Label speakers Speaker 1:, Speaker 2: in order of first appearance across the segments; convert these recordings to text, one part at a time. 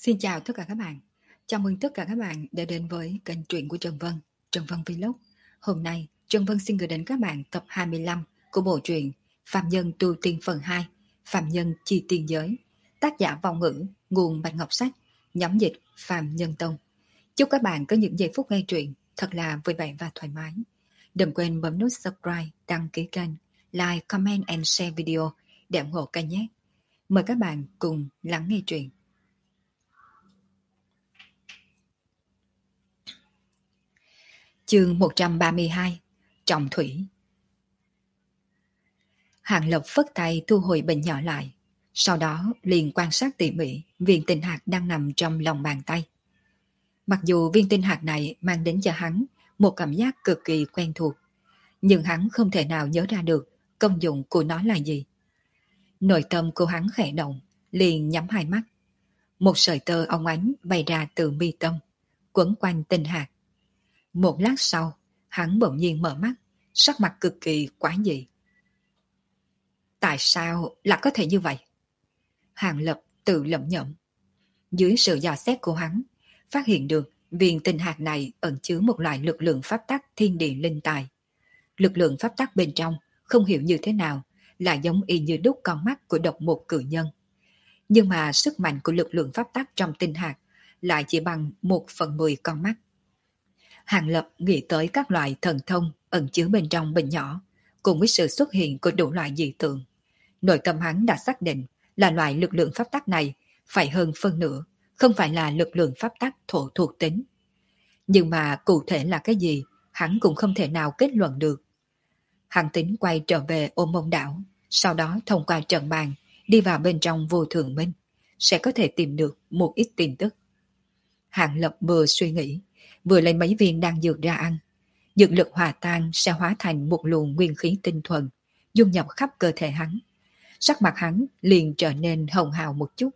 Speaker 1: Xin chào tất cả các bạn. Chào mừng tất cả các bạn đã đến với kênh truyện của Trần Vân Vlog. Hôm nay, Trần Vân xin gửi đến các bạn tập 25 của bộ truyện Phạm Nhân Tu Tiên phần 2, Phạm Nhân Chi Tiên Giới. Tác giả Vong Ngữ, nguồn Bạch Ngọc Sách, nhóm dịch Phạm Nhân Tông. Chúc các bạn có những giây phút nghe truyện thật là vui vẻ và thoải mái. Đừng quên bấm nút subscribe, đăng ký kênh, like, comment and share video để ủng hộ kênh nhé. Mời các bạn cùng lắng nghe truyện. Chương 132 Trọng Thủy. Hàng Lập phất tay thu hồi bình nhỏ lại, sau đó liền quan sát tỉ mỉ viên tinh hạt đang nằm trong lòng bàn tay. Mặc dù viên tinh hạt này mang đến cho hắn một cảm giác cực kỳ quen thuộc, nhưng hắn không thể nào nhớ ra được công dụng của nó là gì. Nội tâm của hắn khẽ động, liền nhắm hai mắt. Một sợi tơ óng ánh bay ra từ mi tâm, quấn quanh tinh hạt. Một lát sau, hắn bỗng nhiên mở mắt, sắc mặt cực kỳ quái dị. Tại sao lại có thể như vậy? Hàng Lập tự lẩm nhẩm. Dưới sự dò xét của hắn, phát hiện được viên tinh hạt này ẩn chứa một loại lực lượng pháp tắc thiên địa linh tài. Lực lượng pháp tắc bên trong không hiểu như thế nào, là giống y như đúc con mắt của độc mục cự nhân. Nhưng mà sức mạnh của lực lượng pháp tắc trong tinh hạt lại chỉ bằng 1/10 con mắt. Hàng Lập nghĩ tới các loại thần thông ẩn chứa bên trong bình nhỏ, cùng với sự xuất hiện của đủ loại dị tượng. Nội tâm hắn đã xác định là loại lực lượng pháp tắc này phải hơn phân nửa, không phải là lực lượng pháp tắc thổ thuộc tính. Nhưng mà cụ thể là cái gì, hắn cũng không thể nào kết luận được. Hắn tính quay trở về Ôn Môn Đảo, sau đó thông qua trận bàn, đi vào bên trong Vô Thường Minh, sẽ có thể tìm được một ít tin tức. Hàng Lập vừa suy nghĩ, vừa lấy mấy viên đan dược ra ăn. Dược lực hòa tan sẽ hóa thành một luồng nguyên khí tinh thuần, dung nhập khắp cơ thể hắn. Sắc mặt hắn liền trở nên hồng hào một chút.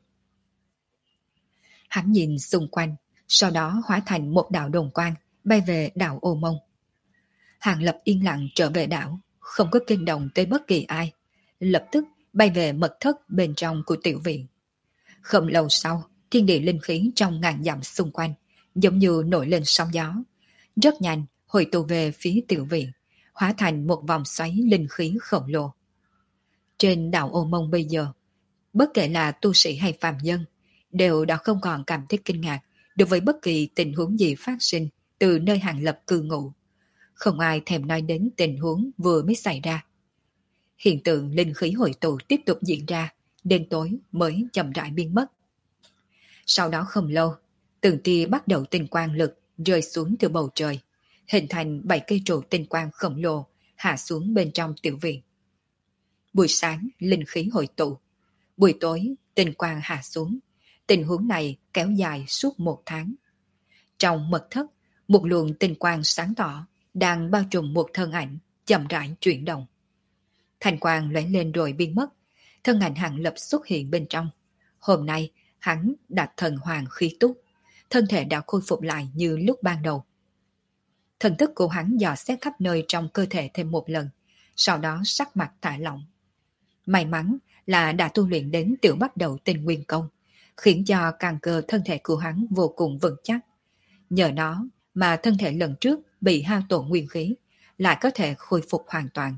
Speaker 1: Hắn nhìn xung quanh, sau đó hóa thành một đạo đồng quang, bay về đảo Ô Mông. Hàng Lập yên lặng trở về đảo, không có kinh động tới bất kỳ ai, lập tức bay về mật thất bên trong của tiểu viện. Không lâu sau, thiên địa linh khí trong ngàn dặm xung quanh giống như nổi lên sóng gió, rất nhanh hồi tụ về phía tiểu viện, hóa thành một vòng xoáy linh khí khổng lồ. Trên đảo Ô Mông bây giờ, bất kể là tu sĩ hay phàm nhân, đều đã không còn cảm thấy kinh ngạc đối với bất kỳ tình huống gì phát sinh từ nơi Hàng Lập cư ngụ. Không ai thèm nói đến tình huống vừa mới xảy ra. Hiện tượng linh khí hội tụ tiếp tục diễn ra, đến tối mới chậm rãi biến mất. Sau đó không lâu, từng tia bắt đầu tinh quang lực rơi xuống từ bầu trời, hình thành 7 cây trụ tinh quang khổng lồ hạ xuống bên trong tiểu viện. Buổi sáng linh khí hội tụ, buổi tối tinh quang hạ xuống. Tình huống này kéo dài suốt 1 tháng. Trong mật thất, một luồng tinh quang sáng tỏ đang bao trùm một thân ảnh chậm rãi chuyển động. Thành quang lóe lên rồi biến mất, thân ảnh Hàng Lập xuất hiện bên trong. Hôm nay hắn đã thần hoàng khí túc, thân thể đã khôi phục lại như lúc ban đầu. Thần thức của hắn dò xét khắp nơi trong cơ thể thêm một lần, sau đó sắc mặt thả lỏng. May mắn là đã tu luyện đến tiểu bắt đầu tinh nguyên công, khiến cho căn cơ thân thể của hắn vô cùng vững chắc. Nhờ nó mà thân thể lần trước bị hao tổn nguyên khí lại có thể khôi phục hoàn toàn.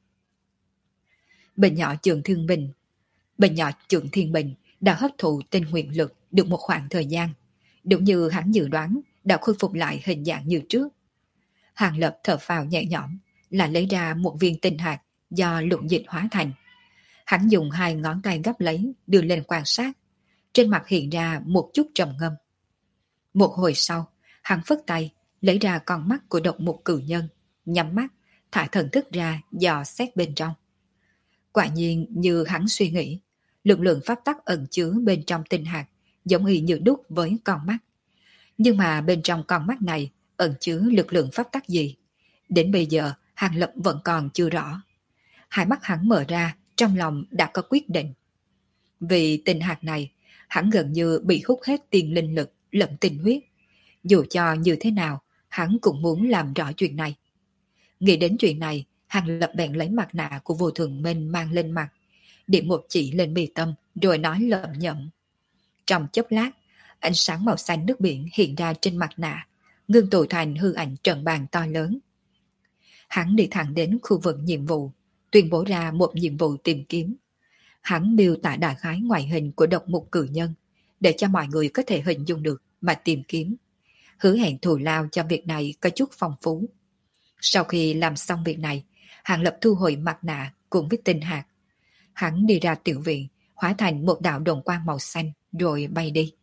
Speaker 1: Bệnh nhỏ Trượng Thiên Bình đã hấp thụ tinh nguyên lực được một khoảng thời gian, đúng như hắn dự đoán đã khôi phục lại hình dạng như trước. Hàng Lập thở phào nhẹ nhõm, là lấy ra một viên tinh hạt do lục dịch hóa thành. Hắn dùng 2 ngón tay gấp lấy, đưa lên quan sát. Trên mặt hiện ra một chút trầm ngâm. Một hồi sau, hắn phất tay, lấy ra con mắt của độc mục cử nhân, nhắm mắt, thả thần thức ra dò xét bên trong. Quả nhiên như hắn suy nghĩ, lực lượng pháp tắc ẩn chứa bên trong tinh hạt giống y như đúc với con mắt. Nhưng mà bên trong con mắt này ẩn chứa lực lượng pháp tắc gì? Đến bây giờ, Hàng Lập vẫn còn chưa rõ. Hai mắt hắn mở ra, trong lòng đã có quyết định. Vì tinh hạt này, hắn gần như bị hút hết tiền linh lực lẫn tinh huyết. Dù cho như thế nào, hắn cũng muốn làm rõ chuyện này. Nghĩ đến chuyện này, Hàng Lập bèn lấy mặt nạ của Vô Thường Minh mang lên mặt, điểm một chỉ lên mi tâm, rồi nói lẩm nhẩm. Trong chốc lát, Ánh sáng màu xanh nước biển hiện ra trên mặt nạ, ngưng tụ thành hư ảnh trận bàn to lớn. Hắn đi thẳng đến khu vực nhiệm vụ, tuyên bố ra một nhiệm vụ tìm kiếm. Hắn miêu tả đại khái ngoại hình của độc mục cử nhân, để cho mọi người có thể hình dung được mà tìm kiếm. Hứa hẹn thù lao cho việc này có chút phong phú. Sau khi làm xong việc này, Hàng Lập thu hồi mặt nạ cùng với tinh hạt. Hắn đi ra tiểu viện, hóa thành một đạo đồng quang màu xanh rồi bay đi.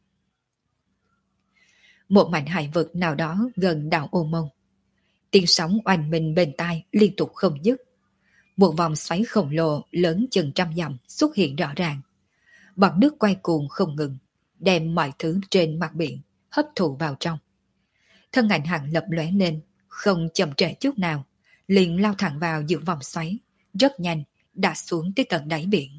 Speaker 1: Một mảnh hải vực nào đó gần đảo Ô Mông. Tiếng sóng oanh minh bên tai liên tục không dứt. Một vòng xoáy khổng lồ lớn chừng 100 dặm xuất hiện rõ ràng. Bọt nước quay cuồng không ngừng, đem mọi thứ trên mặt biển hấp thụ vào trong. Thân ảnh Hàng Lập lóe lên, không chậm trễ chút nào, liền lao thẳng vào giữa vòng xoáy, rất nhanh đã xuống tới tận đáy biển.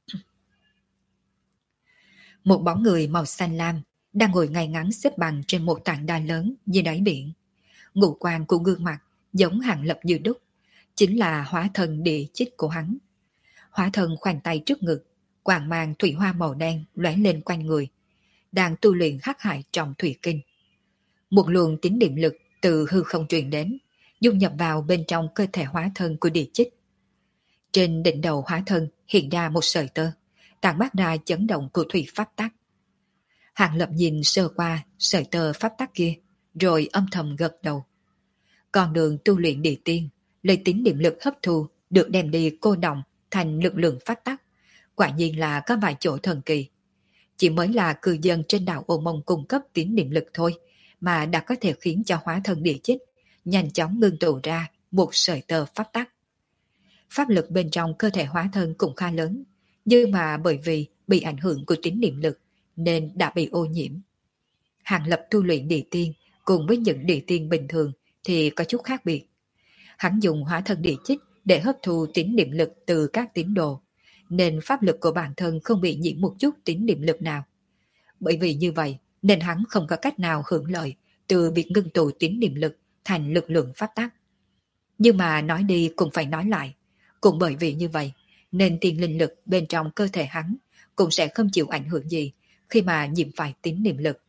Speaker 1: Một bóng người màu xanh lam đang ngồi ngay ngắn xếp bằng trên một tảng đá lớn dưới đáy biển. Ngũ quan của gương mặt giống Hàng Lập như đúc, chính là hóa thân địa chích của hắn. Hóa thân khoanh tay trước ngực, quàng mang thủy hoa màu đen lóe lên quanh người, đang tu luyện hắc hải trọng thủy kinh. Một luồng tín niệm lực từ hư không truyền đến, dung nhập vào bên trong cơ thể hóa thân của địa chích. Trên đỉnh đầu hóa thân hiện ra một sợi tơ, tản mát ra chấn động của thủy pháp tắc. Hàng Lập nhìn sơ qua sợi tơ pháp tắc kia, rồi âm thầm gật đầu. Con đường tu luyện địa tiên, lấy tín niệm lực hấp thu được đem đi cô động thành lực lượng pháp tắc, quả nhiên là có vài chỗ thần kỳ. Chỉ mới là cư dân trên đảo Ô Mông cung cấp tín niệm lực thôi, mà đã có thể khiến cho hóa thân địa chích nhanh chóng ngưng tụ ra một sợi tơ pháp tắc. Pháp lực bên trong cơ thể hóa thân cũng khá lớn, nhưng mà bởi vì bị ảnh hưởng của tín niệm lực nên đã bị ô nhiễm. Hàng Lập tu luyện địa tiên cùng với những địa tiên bình thường thì có chút khác biệt. Hắn dùng hóa thân địa chích để hấp thu tín niệm lực từ các tín đồ, nên pháp lực của bản thân không bị nhiễm một chút tín niệm lực nào. Bởi vì như vậy nên hắn không có cách nào hưởng lợi từ việc ngưng tụ tín niệm lực thành lực lượng pháp tắc. Nhưng mà nói đi cũng phải nói lại, cũng bởi vì như vậy nên tiên linh lực bên trong cơ thể hắn cũng sẽ không chịu ảnh hưởng gì khi mà nhiễm phải tín niệm lực.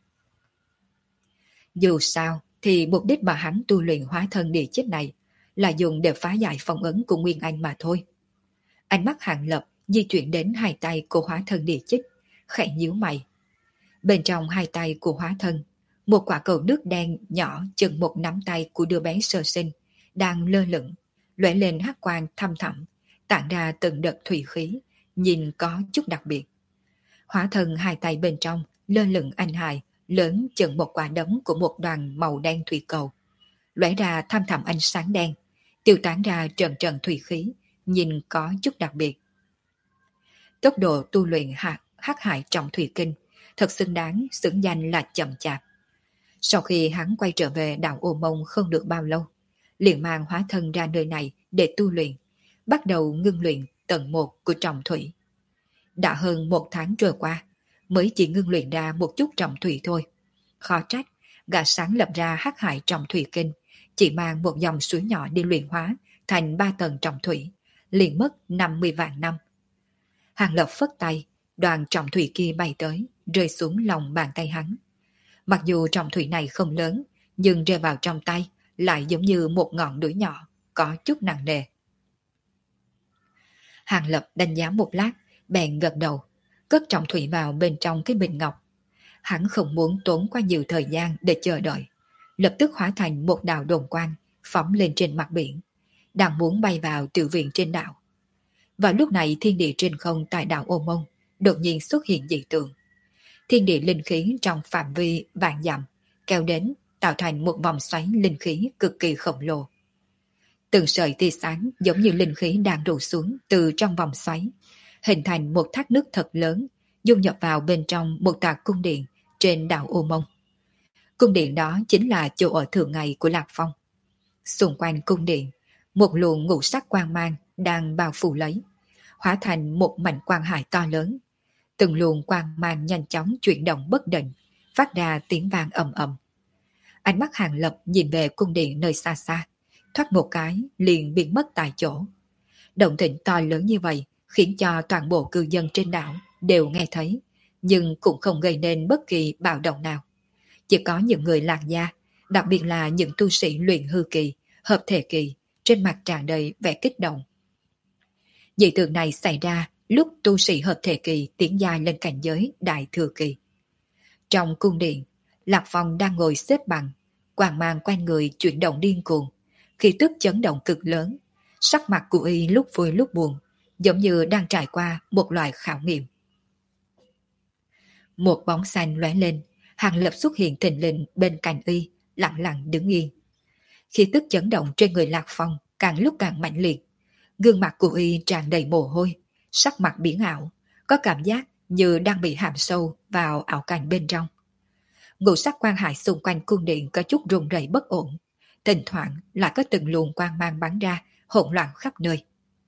Speaker 1: Dù sao thì mục đích mà hắn tu luyện hóa thân địa chích này là dùng để phá giải phong ấn của Nguyên Anh mà thôi. Ánh mắt Hàng Lập di chuyển đến hai tay của hóa thân địa chích, khẽ nhíu mày. Bên trong hai tay của hóa thân, một quả cầu nước đen nhỏ chừng một nắm tay của đứa bé sơ sinh đang lơ lửng, lóe lên hắc quang thăm thẳm, tản ra từng đợt thủy khí, nhìn có chút đặc biệt. Hóa thân hai tay bên trong lơ lửng anh hài, lớn chừng một quả đấm của một đoàn màu đen thủy cầu, lóe ra thăm thẳm ánh sáng đen, tiêu tán ra trận trận thủy khí, nhìn có chút đặc biệt. Tốc độ tu luyện hắc hải trọng thủy kinh thật xứng đáng xứng danh là chậm chạp. Sau khi hắn quay trở về đảo Ô Mông không được bao lâu, liền mang hóa thân ra nơi này để tu luyện, bắt đầu ngưng luyện tầng 1 của trọng thủy. Đã hơn 1 tháng trôi qua, mới chỉ ngưng luyện ra một chút trọng thủy thôi. Khó trách, gã sáng lập ra hắc hải trọng thủy kinh, chỉ mang một dòng suối nhỏ đi luyện hóa thành 3 tầng trọng thủy, liền mất 50 vạn năm. Hàng Lập phất tay, đoàn trọng thủy kia bay tới, rơi xuống lòng bàn tay hắn. Mặc dù trọng thủy này không lớn, nhưng rơi vào trong tay lại giống như một ngọn núi nhỏ, có chút nặng nề. Hàng Lập đánh giá một lát, bèn gật đầu, cất trọng thủy vào bên trong cái bình ngọc. Hắn không muốn tốn quá nhiều thời gian để chờ đợi, lập tức hóa thành một đạo đồn quang, phóng lên trên mặt biển, đang muốn bay vào tiểu viện trên đảo. Vào lúc này thiên địa trên không tại đảo Ô Mông đột nhiên xuất hiện dị tượng. Thiên địa linh khí trong phạm vi vạn dặm kéo đến, tạo thành một vòng xoáy linh khí cực kỳ khổng lồ. Từng sợi tia sáng giống như linh khí đang đổ xuống từ trong vòng xoáy, hình thành một thác nước thật lớn, dung nhập vào bên trong một tòa cung điện trên đảo Ô Mông. Cung điện đó chính là chỗ ở thường ngày của Lạc Phong. Xung quanh cung điện, một luồng ngũ sắc quang mang đang bao phủ lấy, hóa thành một mảnh quang hải to lớn. Từng luồng quang mang nhanh chóng chuyển động bất định, phát ra tiếng vang ầm ầm. Ánh mắt Hàng Lập nhìn về cung điện nơi xa xa, thoát một cái liền biến mất tại chỗ. Động tĩnh to lớn như vậy khiến cho toàn bộ cư dân trên đảo đều nghe thấy, nhưng cũng không gây nên bất kỳ bạo động nào. Chỉ có những người lạc gia, đặc biệt là những tu sĩ luyện hư kỳ, hợp thể kỳ, trên mặt tràn đầy vẻ kích động. Dị tượng này xảy ra lúc tu sĩ hợp thể kỳ tiến dài lên cảnh giới đại thừa kỳ. Trong cung điện, Lạc Phong đang ngồi xếp bằng, quang mang quanh người chuyển động điên cuồng, khí tức chấn động cực lớn, sắc mặt của y lúc vui lúc buồn, giống như đang trải qua một loại khảo nghiệm. Một bóng xanh lóe lên, Hàng Lập xuất hiện thình lình bên cạnh y, lặng lặng đứng yên. Khí tức chấn động trên người Lạc Phong càng lúc càng mạnh liệt, gương mặt của y tràn đầy mồ hôi, sắc mặt biến ảo, có cảm giác như đang bị hãm sâu vào ảo cảnh bên trong. Ngũ sắc quang hải xung quanh cung điện có chút rung rẩy bất ổn, thỉnh thoảng lại có từng luồng quang mang bắn ra, hỗn loạn khắp nơi.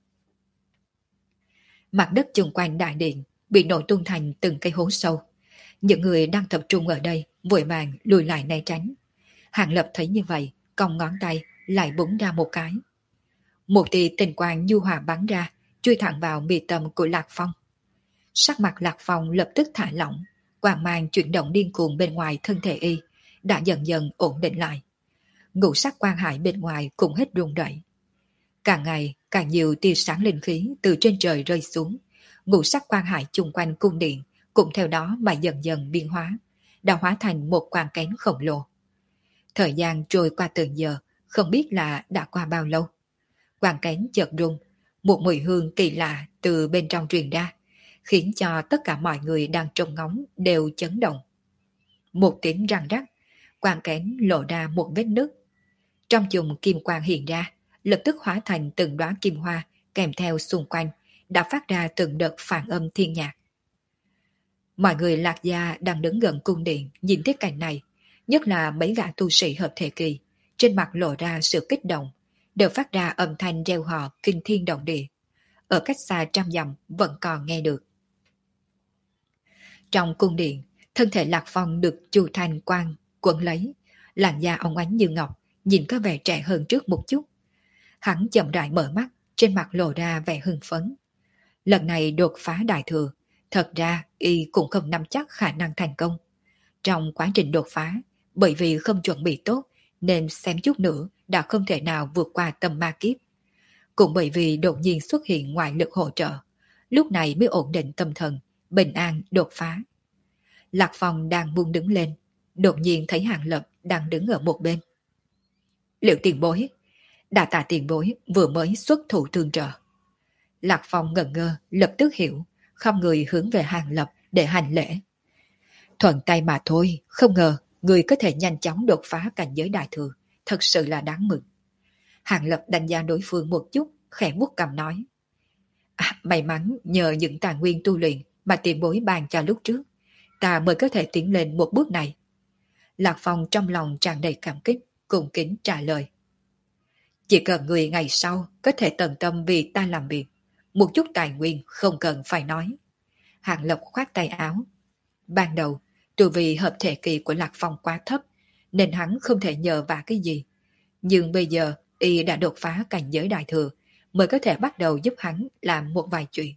Speaker 1: Mặt đất chung quanh đại điện bị nổ tung thành từng cây hố sâu. Những người đang tập trung ở đây vội vàng lùi lại né tránh. Hàng Lập thấy như vậy, cong ngón tay lại búng ra một cái. Một tia tinh quang nhu hòa bắn ra, chui thẳng vào mi tâm của Lạc Phong. Sắc mặt Lạc Phong lập tức thả lỏng, quang mang chuyển động điên cuồng bên ngoài thân thể y đã dần dần ổn định lại. Ngũ sắc quang hải bên ngoài cũng hết rung rẩy. Càng ngày càng nhiều tia sáng linh khí từ trên trời rơi xuống, ngũ sắc quang hải chung quanh cung điện cũng theo đó mà dần dần biến hóa, đã hóa thành một quang kén khổng lồ. Thời gian trôi qua từng giờ, không biết là đã qua bao lâu. Quang kén chợt rung, một mùi hương kỳ lạ từ bên trong truyền ra, khiến cho tất cả mọi người đang trông ngóng đều chấn động. Một tiếng răng rắc, quang kén lộ ra một vết nứt. Trong chùm kim quang hiện ra, lập tức hóa thành từng đóa kim hoa, kèm theo xung quanh, đã phát ra từng đợt phản âm thiên nhạc. Mọi người Lạc gia đang đứng gần cung điện nhìn thấy cảnh này, nhất là mấy gã tu sĩ hợp thể kỳ, trên mặt lộ ra sự kích động, đều phát ra âm thanh reo hò kinh thiên động địa. Ở cách xa trăm dặm vẫn còn nghe được. Trong cung điện, thân thể Lạc Phong được Chu Thanh Quang quấn lấy, làn da óng ánh như ngọc, nhìn có vẻ trẻ hơn trước một chút. Hắn chậm rãi mở mắt, trên mặt lộ ra vẻ hưng phấn. Lần này đột phá đại thừa, thật ra y cũng không nắm chắc khả năng thành công. Trong quá trình đột phá, bởi vì không chuẩn bị tốt, nên xem chút nữa đã không thể nào vượt qua tâm ma kiếp. Cũng bởi vì đột nhiên xuất hiện ngoại lực hỗ trợ, lúc này mới ổn định tâm thần, bình an đột phá. Lạc Phong đang buông đứng lên, đột nhiên thấy Hàng Lập đang đứng ở một bên. Liệu tiền bối, đa tạ tiền bối vừa mới xuất thủ tương trợ. Lạc Phong ngẩn ngơ, lập tức hiểu, không người hướng về Hàng Lập để hành lễ. Thuận tay mà thôi, không ngờ người có thể nhanh chóng đột phá cảnh giới đại thừa, thật sự là đáng mừng. Hàng Lập đánh giá đối phương một chút, khẽ vuốt cằm nói. May mắn nhờ những tài nguyên tu luyện mà tiền bối ban cho lúc trước, ta mới có thể tiến lên một bước này. Lạc Phong trong lòng tràn đầy cảm kích, cung kính trả lời. Chỉ cần người ngày sau có thể tận tâm vì ta làm việc, một chút tài nguyên không cần phải nói. Hàng Lập khoát tay áo. Ban đầu, tu vi hợp thể kỳ của Lạc Phong quá thấp, nên hắn không thể nhờ vả cái gì. Nhưng bây giờ, y đã đột phá cảnh giới đại thừa, mới có thể bắt đầu giúp hắn làm một vài chuyện.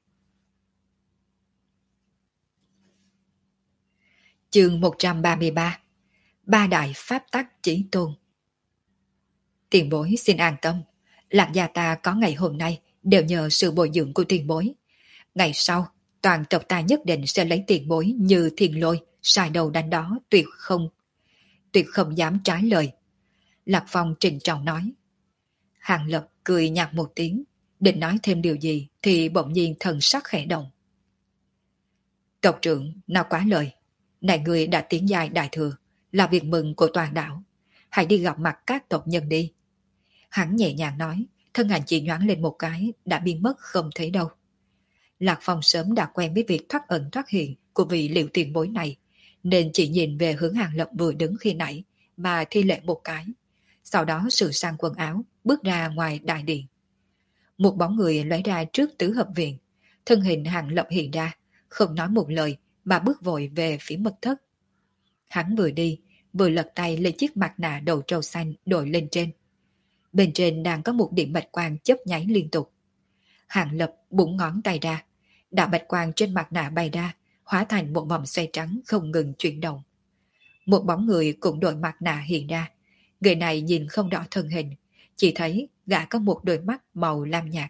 Speaker 1: Chương 133. Ba đại pháp tắc chí tôn. Tiền bối xin an tâm, Lạc gia ta có ngày hôm nay đều nhờ sự bồi dưỡng của tiền bối. Ngày sau, toàn tộc ta nhất định sẽ lấy tiền bối như thiên lôi, sai đầu đánh đó, tuyệt không dám trái lời. Lạc Phong trịnh trọng nói. Hàng Lập cười nhạt một tiếng, định nói thêm điều gì thì bỗng nhiên thần sắc khẽ động. Tộc trưởng nào quá lời, này người đã tiến giai đại thừa, là việc mừng của toàn đảo. Hãy đi gặp mặt các tộc nhân đi. Hắn nhẹ nhàng nói, thân ảnh chỉ nhoáng lên một cái, đã biến mất không thấy đâu. Lạc Phong sớm đã quen với việc thoát ẩn thoát hiện của vị liệu tiền bối này, nên chỉ nhìn về hướng Hàng Lập vừa đứng khi nãy mà thi lễ một cái. Sau đó sửa sang quần áo, bước ra ngoài đại điện. Một bóng người lóe ra trước tứ hợp viện, thân hình Hàng Lập hiện ra, không nói một lời mà bước vội về phía mật thất. Hắn vừa đi, vừa lật tay lấy chiếc mặt nạ đầu trâu xanh đội lên trên. Bên trên đang có một điểm bạch quang chớp nháy liên tục. Hàng Lập búng ngón tay ra, đạo bạch quang trên mặt nạ bay ra, hóa thành một vòng xoay trắng không ngừng chuyển động. Một bóng người cũng đội mặt nạ hiện ra. Người này nhìn không rõ thân hình, chỉ thấy gã có một đôi mắt màu lam nhạt.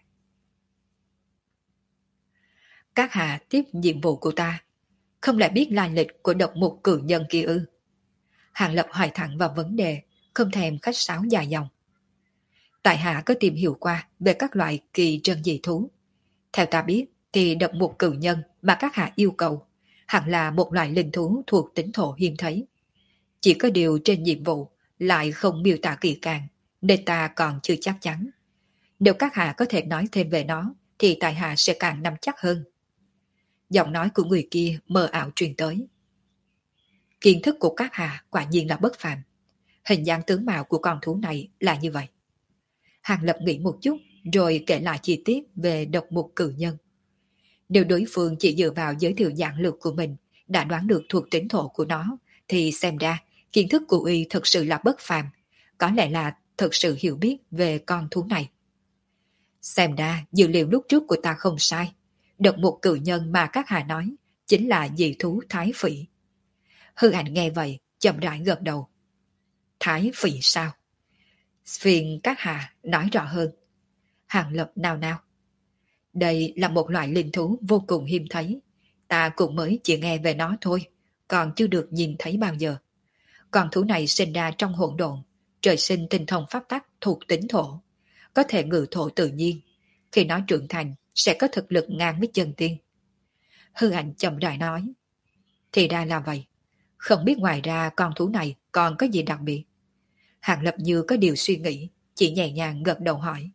Speaker 1: Các hạ tiếp nhiệm vụ của ta, không lại biết lai lịch của độc mục cử nhân kia ư? Hàng Lập hỏi thẳng vào vấn đề, không thèm khách sáo dài dòng. Tại hạ có tìm hiểu qua về các loại kỳ trân dị thú. Theo ta biết thì độc mục cử nhân mà các hạ yêu cầu hẳn là một loại linh thú thuộc tính thổ hiếm thấy. Chỉ có điều trên nhiệm vụ lại không miêu tả kỹ càng, nên ta còn chưa chắc chắn. Nếu các hạ có thể nói thêm về nó thì tại hạ sẽ càng nắm chắc hơn. Giọng nói của người kia mờ ảo truyền tới. Kiến thức của các hạ quả nhiên là bất phàm. Hình dáng tướng mạo của con thú này là như vậy. Hàng Lập nghĩ một chút rồi kể lại chi tiết về độc mục cử nhân. Nếu đối phương chỉ dựa vào giới thiệu dạng lược của mình đã đoán được thuộc tính thổ của nó, thì xem ra kiến thức của y thực sự là bất phàm, có lẽ là thực sự hiểu biết về con thú này. Xem ra dữ liệu lúc trước của ta không sai, độc mục cử nhân mà các hạ nói chính là dị thú thái phỉ. Hư Ảnh nghe vậy chậm rãi gật đầu. Thái phỉ sao? Phiền các hạ nói rõ hơn. Hàng Lập nào nào. Đây là một loại linh thú vô cùng hiếm thấy. Ta cũng mới chỉ nghe về nó thôi, còn chưa được nhìn thấy bao giờ. Con thú này sinh ra trong hỗn độn, trời sinh tinh thông pháp tắc thuộc tính thổ, có thể ngự thổ tự nhiên. Khi nó trưởng thành sẽ có thực lực ngang với chân tiên. Hư Ảnh chậm rãi nói. Thì ra là vậy. Không biết ngoài ra con thú này còn có gì đặc biệt. Hàng Lập như có điều suy nghĩ, chỉ nhẹ nhàng gật đầu hỏi.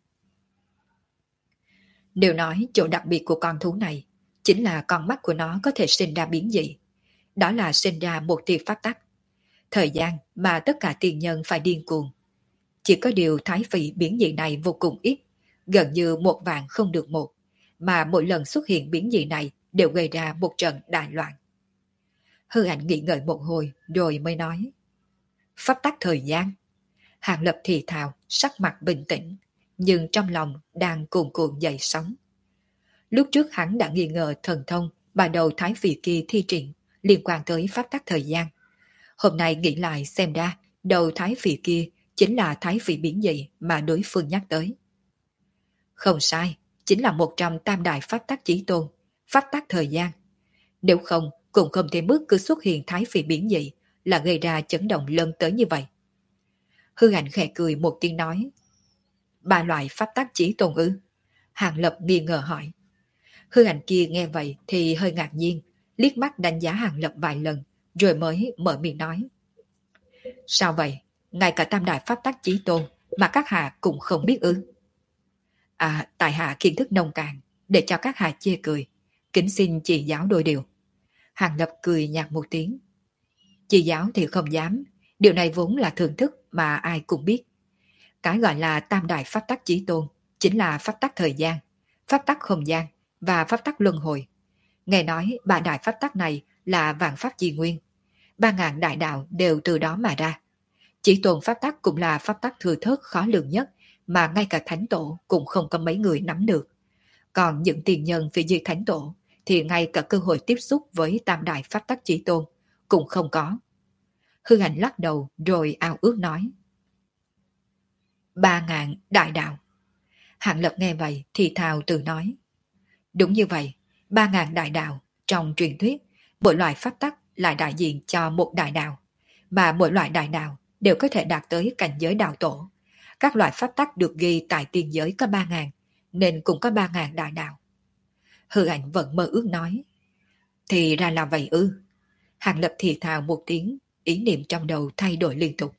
Speaker 1: Nếu nói chỗ đặc biệt của con thú này chính là con mắt của nó có thể sinh ra biến dị. Đó là sinh ra một tia pháp tắc. Thời gian mà tất cả tiền nhân phải điên cuồng. Chỉ có điều thái phỉ biến dị này vô cùng ít, gần như 1.000 không được một, mà mỗi lần xuất hiện biến dị này đều gây ra một trận đại loạn. Hư Ảnh nghĩ ngợi một hồi rồi mới nói. Pháp tắc thời gian. Hàng Lập thì thào, sắc mặt bình tĩnh, nhưng trong lòng đang cuồn cuộn dậy sóng. Lúc trước hắn đã nghi ngờ thần thông bà đầu thái phỉ kia thi triển liên quan tới pháp tắc thời gian. Hôm nay nghĩ lại xem ra đầu thái phỉ kia chính là thái phỉ biến dị mà đối phương nhắc tới. Không sai, chính là một trong tam đại pháp tắc chí tôn, pháp tắc thời gian. Nếu không, cũng không thể mức cứ xuất hiện thái phỉ biến dị là gây ra chấn động lớn tới như vậy. Hư Ảnh khẽ cười một tiếng nói. Ba loại pháp tắc chí tôn ư? Hàng Lập nghi ngờ hỏi. Hư Ảnh kia nghe vậy thì hơi ngạc nhiên, liếc mắt đánh giá Hàng Lập vài lần, rồi mới mở miệng nói. Sao vậy? Ngay cả tam đại pháp tắc chí tôn mà các hạ cũng không biết ư? À, tại hạ kiến thức nông cạn, để cho các hạ chê cười. Kính xin chỉ giáo đôi điều. Hàng Lập cười nhạt một tiếng. Chỉ giáo thì không dám, điều này vốn là thưởng thức mà ai cũng biết. Cái gọi là tam đại pháp tắc chí tôn chính là pháp tắc thời gian, pháp tắc không gian và pháp tắc luân hồi. Nghe nói ba đại pháp tắc này là vạn pháp di nguyên. 3.000 đại đạo đều từ đó mà ra. Chí tôn pháp tắc cũng là pháp tắc thừa thớt khó lường nhất mà ngay cả thánh tổ cũng không có mấy người nắm được. Còn những tiền nhân phía dưới thánh tổ thì ngay cả cơ hội tiếp xúc với tam đại pháp tắc chí tôn cũng không có. Hư Ảnh lắc đầu rồi ao ước nói. 3.000 đại đạo. Hạng Lập nghe vậy thì thào tự nói. Đúng như vậy, 3.000 đại đạo trong truyền thuyết, mỗi loại pháp tắc lại đại diện cho một đại đạo, mà mỗi loại đại đạo đều có thể đạt tới cảnh giới đạo tổ. Các loại pháp tắc được ghi tại tiên giới có 3.000, nên cũng có 3.000 đại đạo. Hư Ảnh vẫn mơ ước nói. Thì ra là vậy ư. Hàng Lập thì thào một tiếng, ý niệm trong đầu thay đổi liên tục.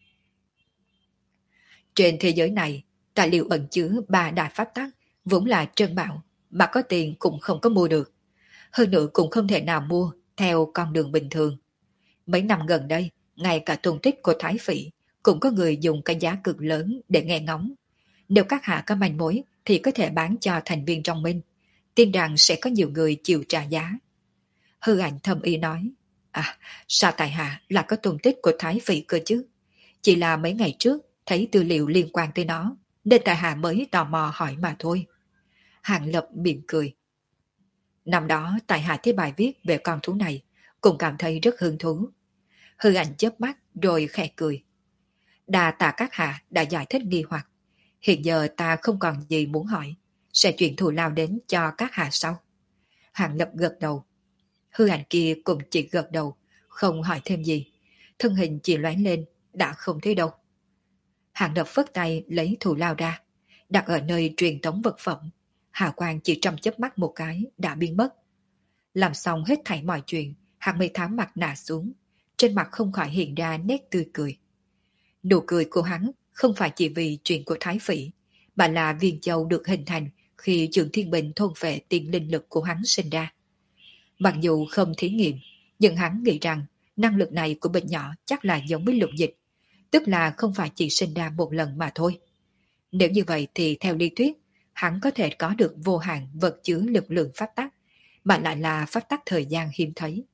Speaker 1: Trên thế giới này, tài liệu ẩn chứa ba đại pháp tắc vốn là trân bảo, mà có tiền cũng không có mua được. Hơn nữa cũng không thể nào mua theo con đường bình thường. Mấy năm gần đây, ngay cả tung tích của Thái Phỉ cũng có người dùng cái giá cực lớn để nghe ngóng. Nếu các hạ có manh mối thì có thể bán cho thành viên trong minh. Tin rằng sẽ có nhiều người chịu trả giá. Hư Ảnh thầm ý nói. À, sao tại hạ là có tung tích của Thái Phỉ cơ chứ? Chỉ là mấy ngày trước thấy tư liệu liên quan tới nó, nên tại hạ mới tò mò hỏi mà thôi. Hàng Lập mỉm cười. Năm đó tại hạ thấy bài viết về con thú này, cũng cảm thấy rất hứng thú. Hư Ảnh chớp mắt rồi khẽ cười. Đa tạ các hạ đã giải thích nghi hoặc. Hiện giờ ta không còn gì muốn hỏi, sẽ chuyển thù lao đến cho các hạ sau. Hàng Lập gật đầu. Hư Ảnh kia cũng chỉ gật đầu, không hỏi thêm gì. Thân hình chỉ loáng lên, đã không thấy đâu. Hàng Lập phất tay lấy thù lao ra, đặt ở nơi truyền tống vật phẩm. Hào quang chỉ trong chớp mắt một cái đã biến mất. Làm xong hết thảy mọi chuyện, hắn mới tháo mặt nạ xuống, trên mặt không khỏi hiện ra nét tươi cười. Nụ cười của hắn không phải chỉ vì chuyện của Thái Phỉ, mà là viên châu được hình thành khi Trường Thiên Bình thôn phệ tiền linh lực của hắn sinh ra. Mặc dù không thí nghiệm, nhưng hắn nghĩ rằng năng lực này của bình nhỏ chắc là giống với lục dịch, tức là không phải chỉ sinh ra một lần mà thôi. Nếu như vậy thì theo lý thuyết, hắn có thể có được vô hạn vật chứa lực lượng pháp tắc, mà lại là pháp tắc thời gian hiếm thấy.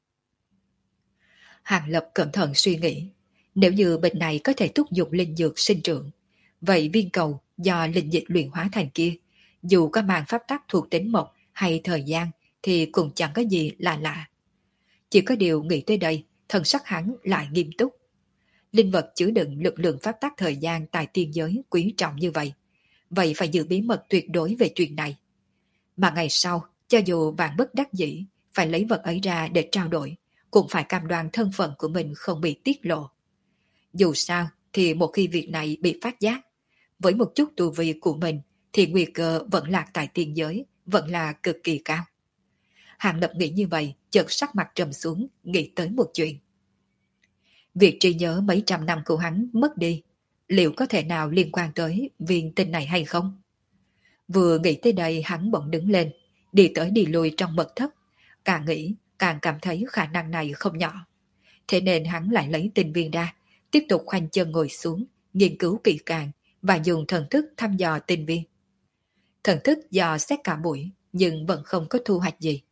Speaker 1: Hàng Lập cẩn thận suy nghĩ, nếu như bệnh này có thể thúc giục linh dược sinh trưởng, vậy viên cầu do linh dịch luyện hóa thành kia, dù có mang pháp tắc thuộc tính mộc hay thời gian thì cũng chẳng có gì là lạ. Chỉ có điều nghĩ tới đây, thần sắc hắn lại nghiêm túc. Linh vật chứa đựng lực lượng pháp tắc thời gian tại tiên giới quý trọng như vậy, vậy phải giữ bí mật tuyệt đối về chuyện này. Mà ngày sau, cho dù bạn bất đắc dĩ, phải lấy vật ấy ra để trao đổi, cũng phải cam đoan thân phận của mình không bị tiết lộ. Dù sao, thì một khi việc này bị phát giác, với một chút tu vi của mình, thì nguy cơ vẫn lạc tại tiên giới, vẫn là cực kỳ cao. Hàng Lập nghĩ như vậy, chợt sắc mặt trầm xuống, nghĩ tới một chuyện. Việc trí nhớ mấy trăm năm của hắn mất đi, liệu có thể nào liên quan tới viên tinh này hay không? Vừa nghĩ tới đây hắn bỗng đứng lên, đi tới đi lui trong mật thất. Càng nghĩ, càng cảm thấy khả năng này không nhỏ. Thế nên hắn lại lấy tinh viên ra, tiếp tục khoanh chân ngồi xuống, nghiên cứu kỹ càng và dùng thần thức thăm dò tinh viên. Thần thức dò xét cả buổi, nhưng vẫn không có thu hoạch gì.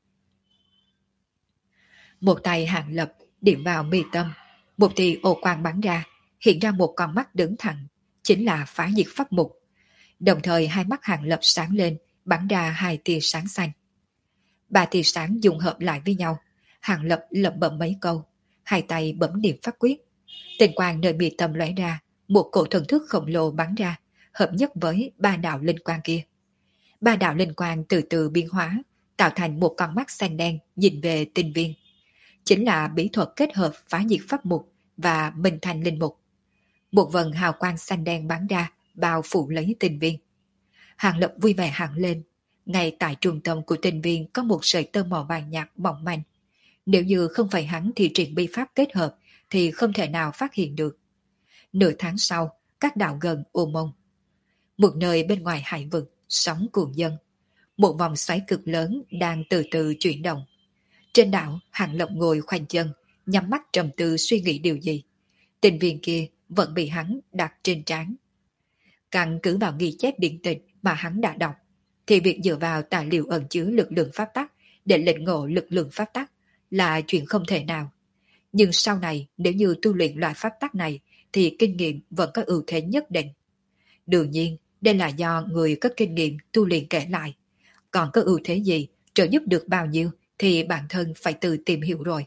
Speaker 1: Một tay Hàng Lập điểm vào mi tâm, một tia ô quang bắn ra, hiện ra một con mắt đứng thẳng, chính là phá diệt pháp mục. Đồng thời hai mắt Hàng Lập sáng lên, bắn ra hai tia sáng xanh. Ba tia sáng dùng hợp lại với nhau, Hàng Lập lẩm bẩm mấy câu, hai tay bấm niệm pháp quyết. Tình quang nơi mi tâm lóe ra, một cổ thần thức khổng lồ bắn ra, hợp nhất với ba đạo linh quang kia. Ba đạo linh quang từ từ biến hóa, tạo thành một con mắt xanh đen nhìn về tinh viên. Chính là bí thuật kết hợp phá diệt pháp mục và minh thành linh mục. Một vần hào quang xanh đen bắn ra, bao phủ lấy tinh viên. Hàng Lập vui vẻ hẳn lên. Ngay tại trung tâm của tinh viên có một sợi tơ màu vàng nhạt mỏng manh. Nếu như không phải hắn thì triển bi pháp kết hợp thì không thể nào phát hiện được. Nửa tháng sau, các đạo gần Ô Mông. Một nơi bên ngoài hải vực, sóng cuồng dân. Một vòng xoáy cực lớn đang từ từ chuyển động. Trên đảo, Hàng Lập ngồi khoanh chân, nhắm mắt trầm tư suy nghĩ điều gì. Tình viên kia vẫn bị hắn đặt trên trán. Căn cứ vào ghi chép điện tịch mà hắn đã đọc, thì việc dựa vào tài liệu ẩn chứa lực lượng pháp tắc để lĩnh ngộ lực lượng pháp tắc là chuyện không thể nào. Nhưng sau này nếu như tu luyện loại pháp tắc này thì kinh nghiệm vẫn có ưu thế nhất định. Đương nhiên, đây là do người có kinh nghiệm tu luyện kể lại. Còn có ưu thế gì, trợ giúp được bao nhiêu thì bản thân phải tự tìm hiểu rồi.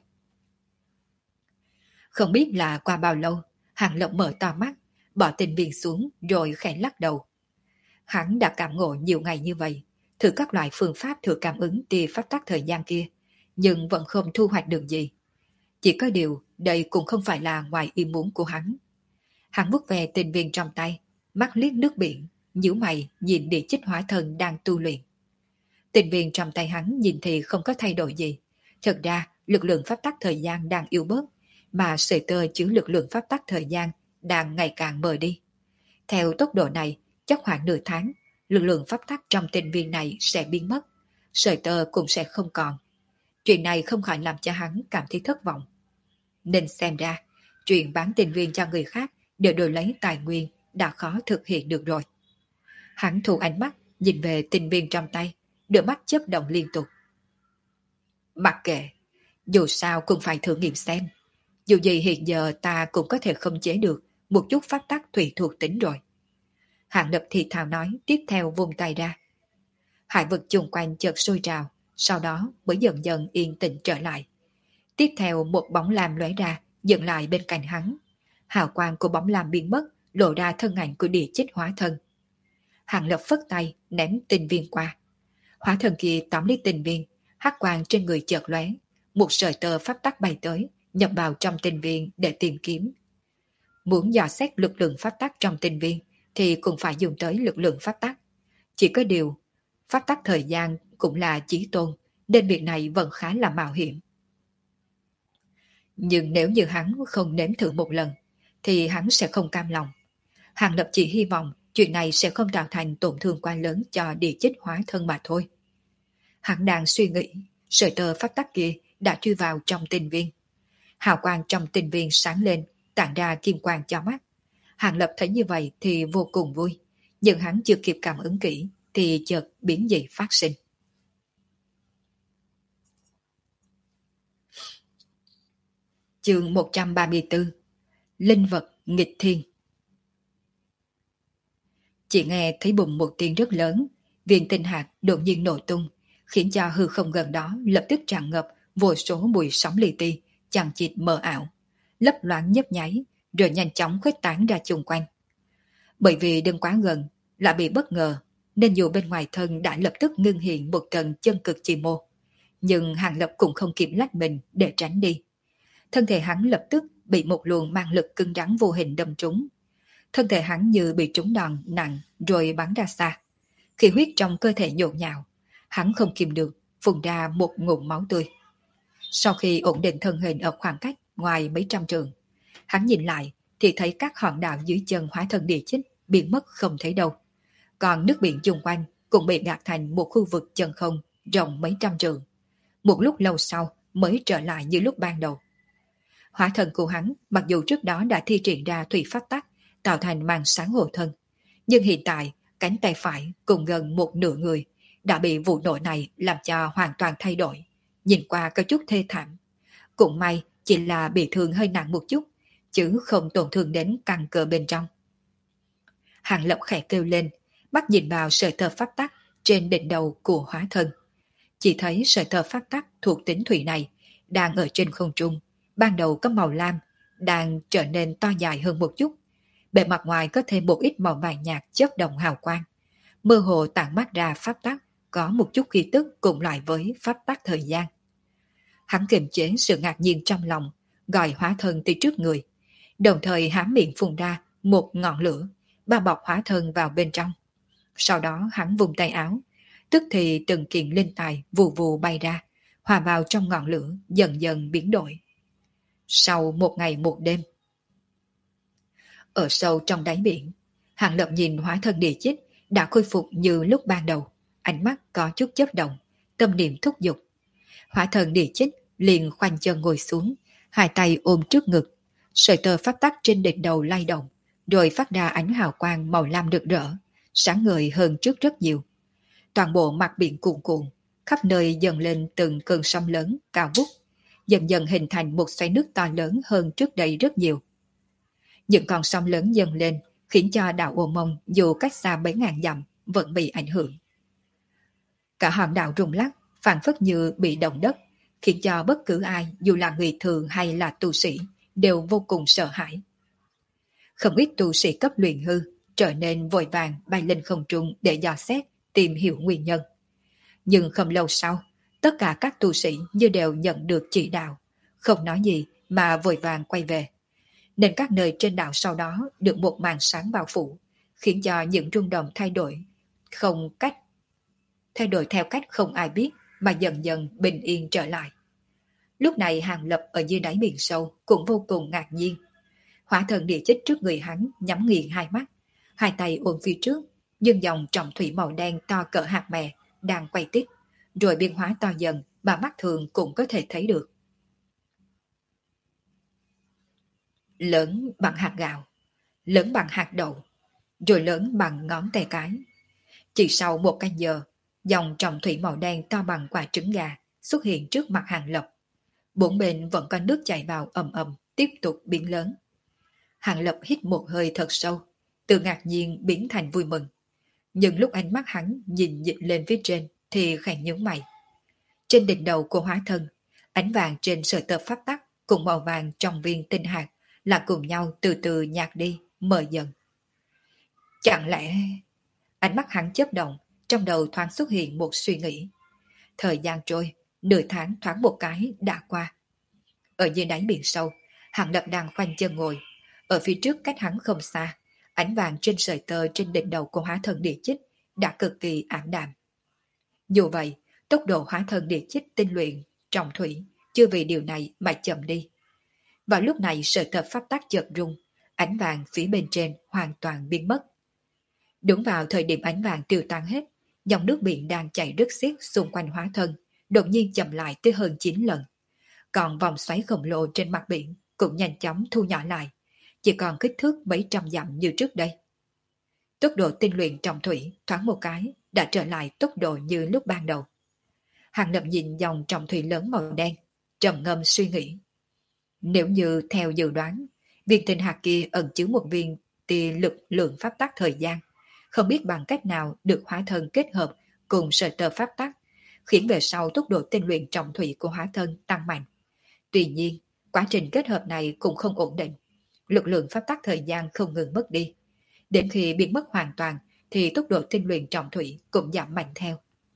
Speaker 1: Không biết là qua bao lâu, Hàng Lập mở to mắt, bỏ tình viên xuống rồi khẽ lắc đầu. Hắn đã cảm ngộ nhiều ngày như vậy, thử các loại phương pháp thử cảm ứng tia pháp tắc thời gian kia, nhưng vẫn không thu hoạch được gì. Chỉ có điều, đây cũng không phải là ngoài ý muốn của hắn. Hắn vuốt về tình viên trong tay, mắt liếc nước biển, nhíu mày nhìn địa chích hóa thần đang tu luyện. Tình viên trong tay hắn nhìn thì không có thay đổi gì. Thật ra, lực lượng pháp tắc thời gian đang yếu bớt, mà sợi tơ chứa lực lượng pháp tắc thời gian đang ngày càng mờ đi. Theo tốc độ này, chắc khoảng nửa tháng, lực lượng pháp tắc trong tình viên này sẽ biến mất, sợi tơ cũng sẽ không còn. Chuyện này không khỏi làm cho hắn cảm thấy thất vọng. Nên xem ra, chuyện bán tình viên cho người khác để đổi lấy tài nguyên đã khó thực hiện được rồi. Hắn thu ánh mắt, nhìn về tình viên trong tay, đôi mắt chớp động liên tục. Mặc kệ, dù sao cũng phải thử nghiệm xem. Dù gì hiện giờ ta cũng có thể khống chế được một chút pháp tắc thủy thuộc tính rồi. Hạng Lập thì thào nói, tiếp theo vung tay ra. Hải vực chung quanh chợt sôi trào, sau đó mới dần dần yên tĩnh trở lại. Tiếp theo một bóng lam lóe ra, dừng lại bên cạnh hắn. Hào quang của bóng lam biến mất, lộ ra thân ảnh của địa chích hóa thân. Hàng Lập phất tay, ném tinh viên qua. Hóa thân kia tóm lấy tinh viên, hắc quang trên người chợt lóe, một sợi tơ pháp tắc bay tới, nhập vào trong tinh viên để tìm kiếm. Muốn dò xét lực lượng pháp tắc trong tinh viên thì cũng phải dùng tới lực lượng pháp tắc. Chỉ có điều, pháp tắc thời gian cũng là chí tôn, nên việc này vẫn khá là mạo hiểm. Nhưng nếu như hắn không nếm thử một lần, thì hắn sẽ không cam lòng. Hàng Lập chỉ hy vọng chuyện này sẽ không tạo thành tổn thương quá lớn cho địa chích hóa thân mà thôi. Hắn đang suy nghĩ, sợi tơ pháp tắc kia đã chui vào trong tinh viên. Hào quang trong tinh viên sáng lên, tản ra kim quang cho mắt. Hàng Lập thấy như vậy thì vô cùng vui, nhưng hắn chưa kịp cảm ứng kỹ thì chợt biến dị phát sinh. Chương 134: Linh vật nghịch thiên. Chỉ nghe thấy bùng một tiếng rất lớn, viên tinh hạt đột nhiên nổ tung, khiến cho hư không gần đó lập tức tràn ngập vô số bụi sóng li ti, chằng chịt mờ ảo, lấp loáng nhấp nháy, rồi nhanh chóng khuếch tán ra chung quanh. Bởi vì đứng quá gần, lại bị bất ngờ, nên dù bên ngoài thân đã lập tức ngưng hiện một trận chân cực chi mô, nhưng Hàng Lập cũng không kịp lách mình để tránh đi. Thân thể hắn lập tức bị một luồng mang lực cứng rắn vô hình đâm trúng. Thân thể hắn như bị trúng đòn nặng rồi bắn ra xa. Khi huyết trong cơ thể nhộn nhạo, hắn không kìm được, phun ra một ngụm máu tươi. Sau khi ổn định thân hình ở khoảng cách ngoài mấy trăm trường, hắn nhìn lại thì thấy các hòn đảo dưới chân hóa thân địa chích biến mất không thấy đâu. Còn nước biển xung quanh cũng bị gạt thành một khu vực chân không rộng mấy trăm trường. Một lúc lâu sau mới trở lại như lúc ban đầu. Hóa thân của hắn mặc dù trước đó đã thi triển ra thủy pháp tắc, tạo thành màn sáng hộ thân, nhưng hiện tại cánh tay phải cùng gần một nửa người đã bị vụ nổ này làm cho hoàn toàn thay đổi, nhìn qua có chút thê thảm. Cũng may chỉ là bị thương hơi nặng một chút, chứ không tổn thương đến căn cơ bên trong. Hàng Lập khẽ kêu lên, bắt nhìn vào sợi tơ pháp tắc trên đỉnh đầu của hóa thân. Chỉ thấy sợi tơ pháp tắc thuộc tính thủy này đang ở trên không trung, ban đầu có màu lam, đang trở nên to dài hơn một chút. Bề mặt ngoài có thêm một ít màu vàng nhạt chớp động hào quang, mơ hồ tản mát ra pháp tắc, có một chút khí tức cùng loại với pháp tắc thời gian. Hắn kiềm chế sự ngạc nhiên trong lòng, gọi hóa thân tới trước người, đồng thời há miệng phun ra một ngọn lửa, bao bọc hóa thân vào bên trong. Sau đó hắn vùng tay áo, tức thì từng kiện linh tài vù vù bay ra, hòa vào trong ngọn lửa, dần dần biến đổi. Sau một ngày một đêm, ở sâu trong đáy biển, Hàng Lập nhìn hóa thân địa chích đã khôi phục như lúc ban đầu, ánh mắt có chút chớp động, tâm niệm thúc giục. Hóa thân địa chích liền khoanh chân ngồi xuống, hai tay ôm trước ngực, sợi tơ pháp tắc trên đỉnh đầu lay động, rồi phát ra ánh hào quang màu lam rực rỡ, sáng ngời hơn trước rất nhiều. Toàn bộ mặt biển cuồn cuộn, khắp nơi dần lên từng cơn sóng lớn cao vút, dần dần hình thành một xoáy nước to lớn hơn trước đây rất nhiều. Những con sóng lớn dâng lên khiến cho đảo Ô Mông dù cách xa mấy ngàn dặm vẫn bị ảnh hưởng. Cả hòn đảo rung lắc, phảng phất như bị động đất, khiến cho bất cứ ai dù là người thường hay là tu sĩ đều vô cùng sợ hãi. Không ít tu sĩ cấp luyện hư trở nên vội vàng bay lên không trung để dò xét, tìm hiểu nguyên nhân. Nhưng không lâu sau, tất cả các tu sĩ như đều nhận được chỉ đạo, không nói gì mà vội vàng quay về. Nên các nơi trên đảo sau đó được một màn sáng bao phủ, khiến cho những rung động thay đổi theo cách không ai biết mà dần dần bình yên trở lại. Lúc này Hàng Lập ở dưới đáy biển sâu cũng vô cùng ngạc nhiên. Hóa thân địa chích trước người hắn nhắm nghiền hai mắt, hai tay ôm phía trước, nhưng dòng trọng thủy màu đen to cỡ hạt mè đang quay tít, rồi biến hóa to dần mà mắt thường cũng có thể thấy được. Lớn bằng hạt gạo, lớn bằng hạt đậu, rồi lớn bằng ngón tay cái. Chỉ sau một canh giờ, dòng trọng thủy màu đen to bằng quả trứng gà xuất hiện trước mặt Hàng Lập. Bốn bên vẫn có nước chảy vào ầm ầm, tiếp tục biến lớn. Hàng Lập hít một hơi thật sâu, từ ngạc nhiên biến thành vui mừng. Nhưng lúc ánh mắt hắn nhìn dịch lên phía trên thì khẽ nhướng mày. Trên đỉnh đầu của hóa thân, ánh vàng trên sợi tơ pháp tắc cùng màu vàng trong viên tinh hạt là cùng nhau từ từ nhạt đi, mờ dần. Chẳng lẽ... Ánh mắt hắn chớp động, trong đầu thoáng xuất hiện một suy nghĩ. Thời gian trôi, nửa tháng thoáng một cái đã qua. Ở dưới đáy biển sâu, Hàng Lập đang khoanh chân ngồi. Ở phía trước cách hắn không xa, ánh vàng trên sợi tơ trên đỉnh đầu của hóa thân địa chích đã cực kỳ ảm đạm. Dù vậy, tốc độ hóa thân địa chích tinh luyện trong thủy chưa vì điều này mà chậm đi. Vào lúc này sợi tơ pháp tắc chợt rung, ánh vàng phía bên trên hoàn toàn biến mất. Đúng vào thời điểm ánh vàng tiêu tan hết, dòng nước biển đang chảy rất xiết xung quanh hóa thân, đột nhiên chậm lại tới hơn 9 lần. Còn vòng xoáy khổng lồ trên mặt biển cũng nhanh chóng thu nhỏ lại, chỉ còn kích thước mấy trăm dặm như trước đây. Tốc độ tinh luyện trong thủy thoáng một cái đã trở lại tốc độ như lúc ban đầu. Hàng Lập nhìn dòng trọng thủy lớn màu đen, trầm ngâm suy nghĩ. Nếu như theo dự đoán, viên tinh hạt kia ẩn chứa một viên tia lực lượng pháp tắc thời gian, không biết bằng cách nào được hóa thân kết hợp cùng sợi tơ pháp tắc, khiến về sau tốc độ tinh luyện trọng thủy của hóa thân tăng mạnh. Tuy nhiên, quá trình kết hợp này cũng không ổn định. Lực lượng pháp tắc thời gian không ngừng mất đi. Đến khi biến mất hoàn toàn thì tốc độ tinh luyện trọng thủy cũng giảm mạnh theo.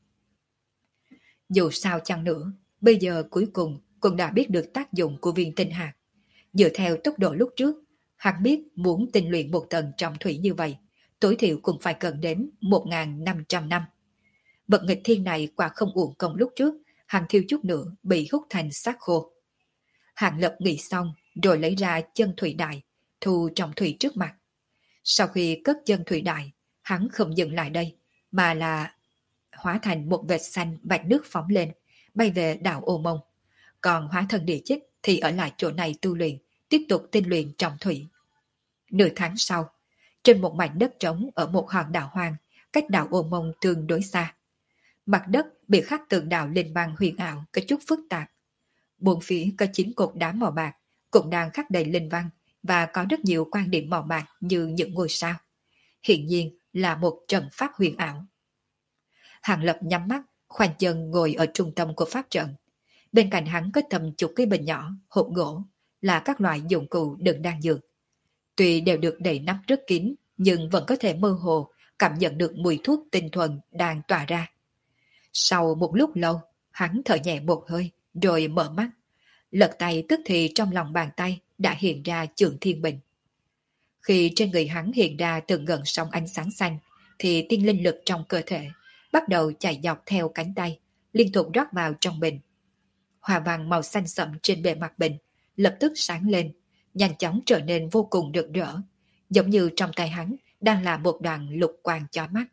Speaker 1: Dù sao chăng nữa, bây giờ cuối cùng cũng đã biết được tác dụng của viên tinh hạt. Dựa theo tốc độ lúc trước, hắn biết muốn tinh luyện một tầng trọng thủy như vậy, tối thiểu cũng phải cần đến 1.500 năm. Vật nghịch thiên này quả không uổng công lúc trước, hắn thiếu chút nữa bị hút thành xác khô. Hàng Lập nghĩ xong rồi lấy ra chân thủy đại, thu trọng thủy trước mặt. Sau khi cất chân thủy đại, hắn không dừng lại đây, mà là hóa thành một vệt xanh vạch nước phóng lên, bay về đảo Ô Mông. Còn hóa thân địa chích thì ở lại chỗ này tu luyện, tiếp tục tinh luyện trọng thủy. Nửa tháng sau, trên một mảnh đất trống ở một hòn đảo hoang, cách đảo Ô Mông tương đối xa. Mặt đất bị khắc tượng đạo linh văn huyền ảo có chút phức tạp. Bốn phía có 9 cột đá màu bạc, cũng đang khắc đầy linh văn và có rất nhiều quan điểm màu bạc như những ngôi sao. Hiện nhiên là một trận pháp huyền ảo. Hàng Lập nhắm mắt, khoanh chân ngồi ở trung tâm của pháp trận. Bên cạnh hắn có tầm chục cái bình nhỏ, hộp gỗ, là các loại dụng cụ đựng đan dược. Tuy đều được đậy nắp rất kín, nhưng vẫn có thể mơ hồ cảm nhận được mùi thuốc tinh thuần đang tỏa ra. Sau một lúc lâu, hắn thở nhẹ một hơi, rồi mở mắt. Lật tay tức thì trong lòng bàn tay đã hiện ra Trượng Thiên Bình. Khi trên người hắn hiện ra từng gần sóng ánh sáng xanh, thì tiên linh lực trong cơ thể bắt đầu chạy dọc theo cánh tay, liên tục rót vào trong bình. Hoa văn màu xanh sẫm trên bề mặt bình lập tức sáng lên, nhanh chóng trở nên vô cùng rực rỡ, giống như trong tay hắn đang là một đoàn lục quang chói mắt.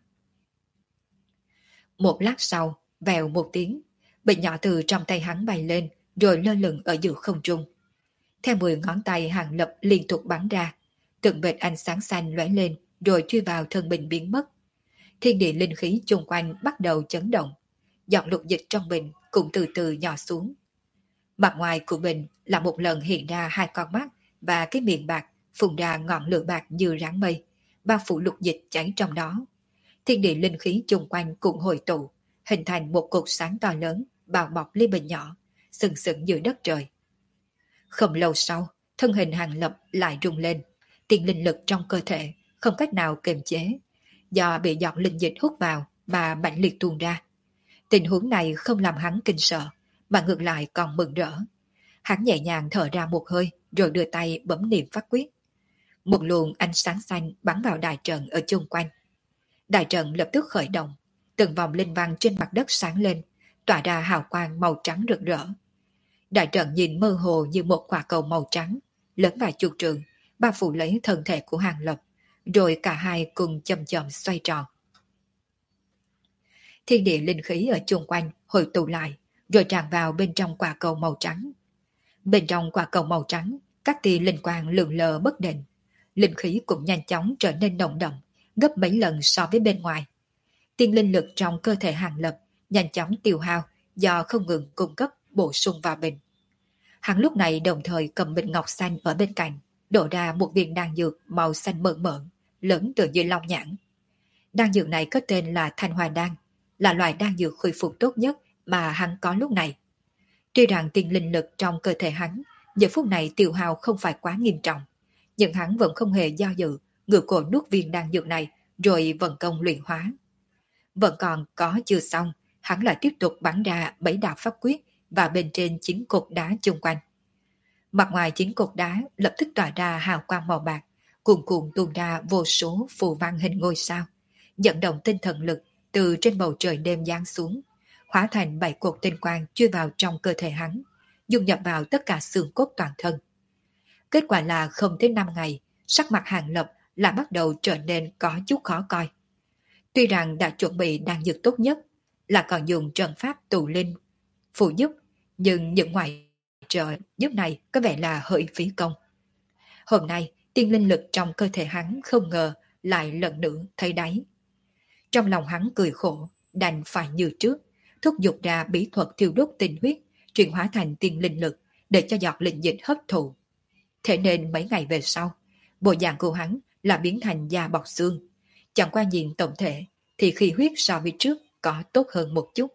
Speaker 1: Một lát sau, vèo một tiếng, bình nhỏ từ trong tay hắn bay lên, rồi lơ lửng ở giữa không trung. Theo 10 ngón tay Hàng Lập liên tục bắn ra, từng vệt ánh sáng xanh lóe lên, rồi chui vào thân bình biến mất. Thiên địa linh khí chung quanh bắt đầu chấn động, giọt lục dịch trong bình cũng từ từ nhỏ xuống. Mặt ngoài của bình là một lần hiện ra hai con mắt và cái miệng bạc phun ra ngọn lửa bạc như ráng mây, bao phủ lục dịch cháy trong đó. Thiên địa linh khí chung quanh cũng hồi tụ, hình thành một cột sáng to lớn bao bọc ly bình nhỏ, sừng sững giữa đất trời. Không lâu sau, thân hình Hàng Lập lại rung lên, tiên linh lực trong cơ thể không cách nào kiềm chế, do bị giọt linh dịch hút vào mà mạnh liệt tuôn ra. Tình huống này không làm hắn kinh sợ, mà ngược lại còn mừng rỡ. Hắn nhẹ nhàng thở ra một hơi, rồi đưa tay bấm niệm pháp quyết. Một luồng ánh sáng xanh bắn vào đại trận ở chung quanh. Đại trận lập tức khởi động, từng vòng linh văn trên mặt đất sáng lên, tỏa ra hào quang màu trắng rực rỡ. Đại trận nhìn mơ hồ như một quả cầu màu trắng, lớn vài chục trượng, bao phủ lấy thân thể của Hàng Lập, rồi cả hai cùng chậm chậm xoay tròn. Thiên địa linh khí ở chung quanh hội tụ lại, rồi tràn vào bên trong quả cầu màu trắng. Bên trong quả cầu màu trắng, các tia linh quang lượn lờ bất định. Linh khí cũng nhanh chóng trở nên nồng đậm, gấp mấy lần so với bên ngoài. Tiên linh lực trong cơ thể Hàng Lập nhanh chóng tiêu hao do không ngừng cung cấp bổ sung vào bình. Hắn lúc này đồng thời cầm bình ngọc xanh ở bên cạnh, đổ ra một viên đan dược màu xanh mơn mởn, lớn tựa như long nhãn. Đan dược này có tên là Thanh Hoa Đan, là loại đan dược khôi phục tốt nhất mà hắn có lúc này. Tuy rằng tiên linh lực trong cơ thể hắn giờ phút này tiêu hao không phải quá nghiêm trọng, nhưng hắn vẫn không hề do dự, ngửa cổ nuốt viên đan dược này rồi vận công luyện hóa. Vẫn còn có chưa xong, hắn lại tiếp tục bắn ra 7 đạo pháp quyết và bên trên 9 cột đá chung quanh. Mặt ngoài 9 cột đá lập tức tỏa ra hào quang màu bạc, cuồn cuộn tuôn ra vô số phù văn hình ngôi sao, dẫn động tinh thần lực từ trên bầu trời đêm giáng xuống, hóa thành 7 cột tinh quang chui vào trong cơ thể hắn, dung nhập vào tất cả xương cốt toàn thân. Kết quả là không tới 5 ngày, sắc mặt Hàng Lập lại bắt đầu trở nên có chút khó coi. Tuy rằng đã chuẩn bị đan dược tốt nhất, là còn dùng trận pháp tụ linh phụ giúp, nhưng những ngoại trợ giúp này có vẻ là hơi phí công. Hôm nay, tiên linh lực trong cơ thể hắn không ngờ lại lần nữa thấy đáy. Trong lòng hắn cười khổ, đành phải như trước, thúc giục ra bí thuật thiêu đốt tinh huyết, chuyển hóa thành tiên linh lực để cho giọt linh dịch hấp thụ. Thế nên mấy ngày về sau, bộ dạng của hắn là biến thành da bọc xương. Chẳng qua nhìn tổng thể thì khí huyết so với trước có tốt hơn một chút.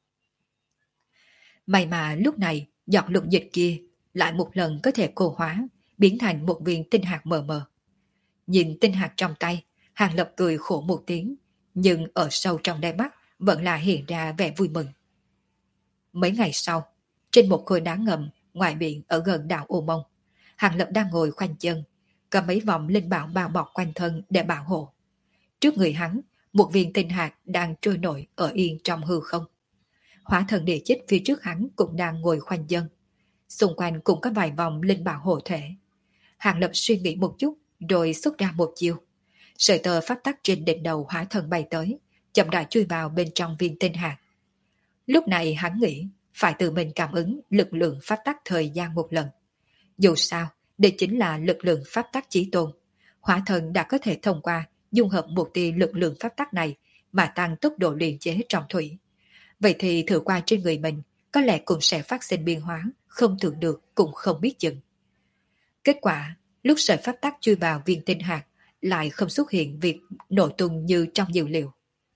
Speaker 1: May mà lúc này giọt lục dịch kia lại một lần có thể cô hóa, biến thành một viên tinh hạt mờ mờ. Nhìn tinh hạt trong tay, Hàng Lập cười khổ một tiếng, nhưng ở sâu trong đáy mắt vẫn là hiện ra vẻ vui mừng. Mấy ngày sau, trên một khối đá ngầm ngoài biển ở gần đảo Ô Mông, Hàng Lập đang ngồi khoanh chân, cầm mấy vòng linh bảo bao bọc quanh thân để bảo hộ. Trước người hắn, một viên tinh hạt đang trôi nổi ở yên trong hư không. Hỏa thần địa chích phía trước hắn cũng đang ngồi khoanh chân. Xung quanh cũng có vài vòng linh bảo hộ thể. Hàng Lập suy nghĩ một chút, rồi xuất ra một chiêu. Sợi tơ pháp tắc trên đỉnh đầu hỏa thần bay tới, chậm rãi chui vào bên trong viên tinh hạt. Lúc này hắn nghĩ phải tự mình cảm ứng lực lượng pháp tắc thời gian một lần. Dù sao, đây chính là lực lượng pháp tắc chí tôn. Hỏa thần đã có thể thông qua dung hợp một tia lực lượng pháp tắc này mà tăng tốc độ luyện chế trọng thủy. Vậy thì thử qua trên người mình có lẽ cũng sẽ phát sinh biến hóa, không tưởng được cũng không biết chừng. Kết quả, lúc sợi pháp tắc chui vào viên tinh hạt lại không xuất hiện việc nổ tung như trong dữ liệu.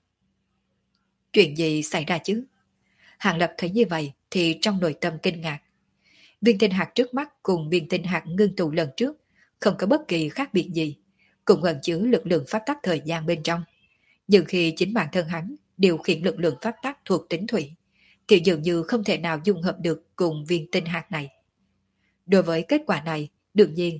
Speaker 1: Chuyện gì xảy ra chứ? Hàng Lập thấy như vậy thì trong nội tâm kinh ngạc. Viên tinh hạt trước mắt cùng viên tinh hạt ngưng tụ lần trước không có bất kỳ khác biệt gì, cũng ẩn chứa lực lượng pháp tắc thời gian bên trong. Nhưng khi chính bản thân hắn điều khiển lực lượng pháp tắc thuộc tính thủy, thì dường như không thể nào dung hợp được cùng viên tinh hạt này. Đối với kết quả này, đương nhiên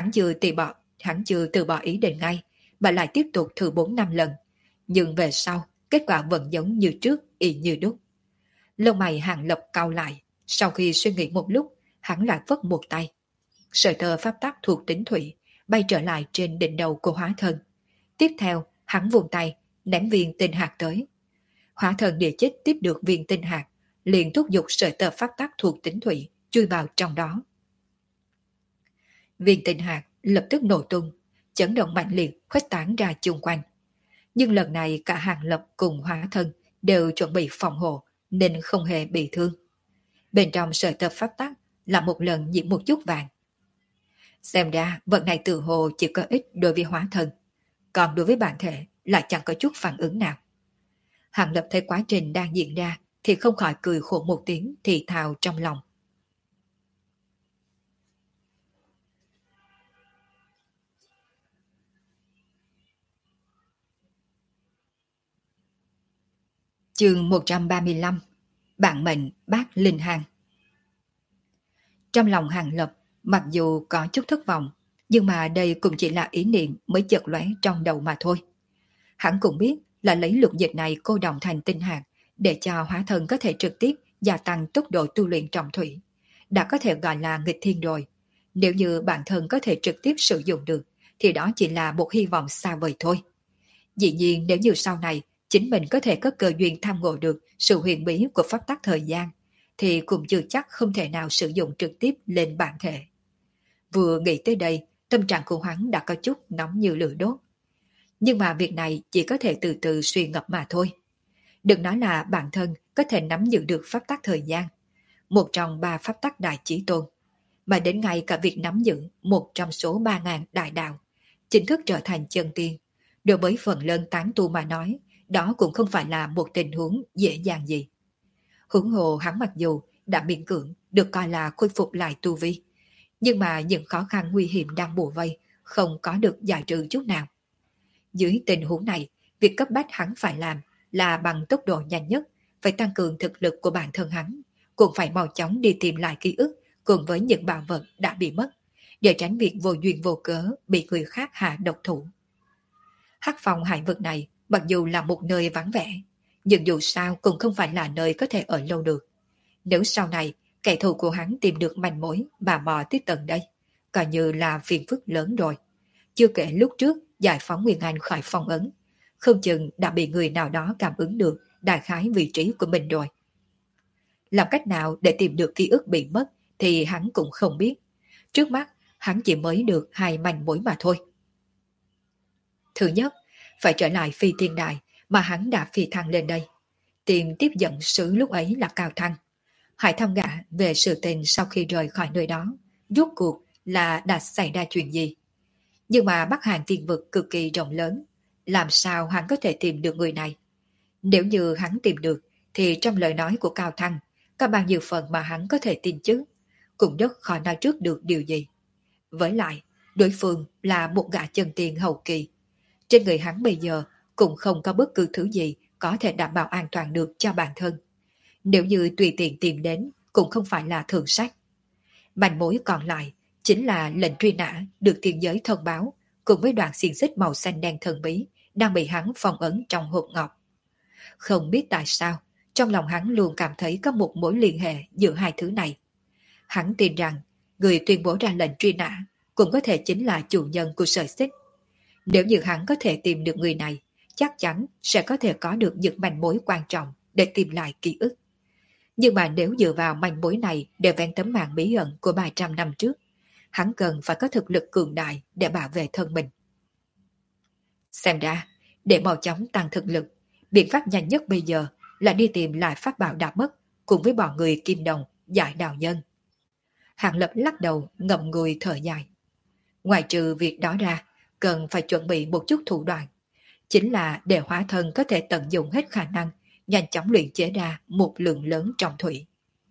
Speaker 1: hắn chưa từ bỏ ý định ngay, mà lại tiếp tục thử 4 năm lần. Nhưng về sau, kết quả vẫn giống như trước, y như đúc. Lông mày Hàng Lập cau lại, sau khi suy nghĩ một lúc, hắn lại vất một tay. Sợi tơ pháp tắc thuộc tính thủy bay trở lại trên đỉnh đầu của hóa thân. Tiếp theo, hắn vùng tay, ném viên tinh hạt tới. Hóa thần địa chích tiếp được viên tinh hạt, liền thúc giục sợi tơ pháp tắc thuộc tính thủy chui vào trong đó. Viên tinh hạt lập tức nổ tung, chấn động mạnh liệt khuếch tán ra chung quanh. Nhưng lần này cả Hàng Lập cùng hóa thân đều chuẩn bị phòng hộ nên không hề bị thương. Bên trong sợi tơ pháp tắc là một lần nhiễm một chút vàng. Xem ra vật này tự hồ chỉ có ích đối với hóa thân, còn đối với bản thể lại chẳng có chút phản ứng nào. Hàng Lập thấy quá trình đang diễn ra thì không khỏi cười khổ một tiếng thì thào trong lòng. Chương 135. Bản mệnh bát linh hang. Trong lòng Hàng Lập mặc dù có chút thất vọng, nhưng mà đây cũng chỉ là ý niệm mới chợt lóe trong đầu mà thôi. Hắn cũng biết là lấy lục dịch này cô động thành tinh hạt để cho hóa thân có thể trực tiếp gia tăng tốc độ tu luyện trọng thủy. Đã có thể gọi là nghịch thiên rồi. Nếu như bản thân có thể trực tiếp sử dụng được thì đó chỉ là một hy vọng xa vời thôi. Dĩ nhiên nếu như sau này chính mình có thể có cơ duyên tham ngộ được sự huyền bí của pháp tắc thời gian thì cũng chưa chắc không thể nào sử dụng trực tiếp lên bản thể. Vừa nghĩ tới đây, tâm trạng của hắn đã có chút nóng như lửa đốt. Nhưng mà việc này chỉ có thể từ từ suy ngẫm mà thôi. Đừng nói là bản thân có thể nắm giữ được pháp tắc thời gian, một trong 3 pháp tắc đại chí tôn, mà đến ngay cả việc nắm giữ một trong số 3.000 đại đạo, chính thức trở thành chân tiên. Đối với phần lớn tán tu mà nói, đó cũng không phải là một tình huống dễ dàng gì. Huống hồ hắn mặc dù đã miễn cưỡng được coi là khôi phục lại tu vi, nhưng mà những khó khăn nguy hiểm đang bủa vây không có được giải trừ chút nào. Dưới tình huống này, việc cấp bách hắn phải làm là bằng tốc độ nhanh nhất, phải tăng cường thực lực của bản thân hắn, cũng phải mau chóng đi tìm lại ký ức cùng với những bảo vật đã bị mất, để tránh việc vô duyên vô cớ bị người khác hạ độc thủ. Hắc Phong hải vực này mặc dù là một nơi vắng vẻ, nhưng dù sao cũng không phải là nơi có thể ở lâu được. Nếu sau này kẻ thù của hắn tìm được manh mối và mò tới tận đây, coi như là phiền phức lớn rồi. Chưa kể lúc trước giải phóng Nguyên Anh khỏi phong ấn, không chừng đã bị người nào đó cảm ứng được đại khái vị trí của mình rồi. Làm cách nào để tìm được ký ức bị mất thì hắn cũng không biết. Trước mắt, hắn chỉ mới được 2 manh mối mà thôi. Thứ nhất, phải trở lại phi thiên đài mà hắn đã phi thăng lên đây. Tìm tiếp dẫn sứ lúc ấy là Cao Thăng. Hỏi thăm gã về sự tình sau khi rời khỏi nơi đó, rốt cuộc là đã xảy ra chuyện gì. Nhưng mà Bắc Hàn Tiên Vực cực kỳ rộng lớn, làm sao hắn có thể tìm được người này? Nếu như hắn tìm được, thì trong lời nói của Cao Thăng, có bao nhiêu phần mà hắn có thể tin chứ? Cũng rất khó nói trước được điều gì. Với lại, đối phương là một gã chân tiền hậu kỳ. Trên người hắn bây giờ cũng không có bất cứ thứ gì có thể đảm bảo an toàn được cho bản thân. Nếu như tùy tiện tìm đến, cũng không phải là thường sách. Manh mối còn lại chính là lệnh truy nã được thiên giới thông báo cùng với đoạn xiềng xích màu xanh đen thần bí đang bị hắn phong ấn trong hộp ngọc. Không biết tại sao, trong lòng hắn luôn cảm thấy có một mối liên hệ giữa hai thứ này. Hắn tin rằng người tuyên bố ra lệnh truy nã cũng có thể chính là chủ nhân của sợi xích. Nếu như hắn có thể tìm được người này, chắc chắn sẽ có thể có được những manh mối quan trọng để tìm lại ký ức. Nhưng mà nếu dựa vào manh mối này để vén tấm màn bí ẩn của 300 năm trước, hắn cần phải có thực lực cường đại để bảo vệ thân mình. Xem ra, để mau chóng tăng thực lực, biện pháp nhanh nhất bây giờ là đi tìm lại pháp bảo đã mất cùng với bọn người Kim Đồng, Giải Đạo Nhân. Hàng Lập lắc đầu ngậm ngùi thở dài. Ngoài trừ việc đó ra, cần phải chuẩn bị một chút thủ đoạn. Chính là để hóa thân có thể tận dụng hết khả năng, nhanh chóng luyện chế ra một lượng lớn trọng thủy.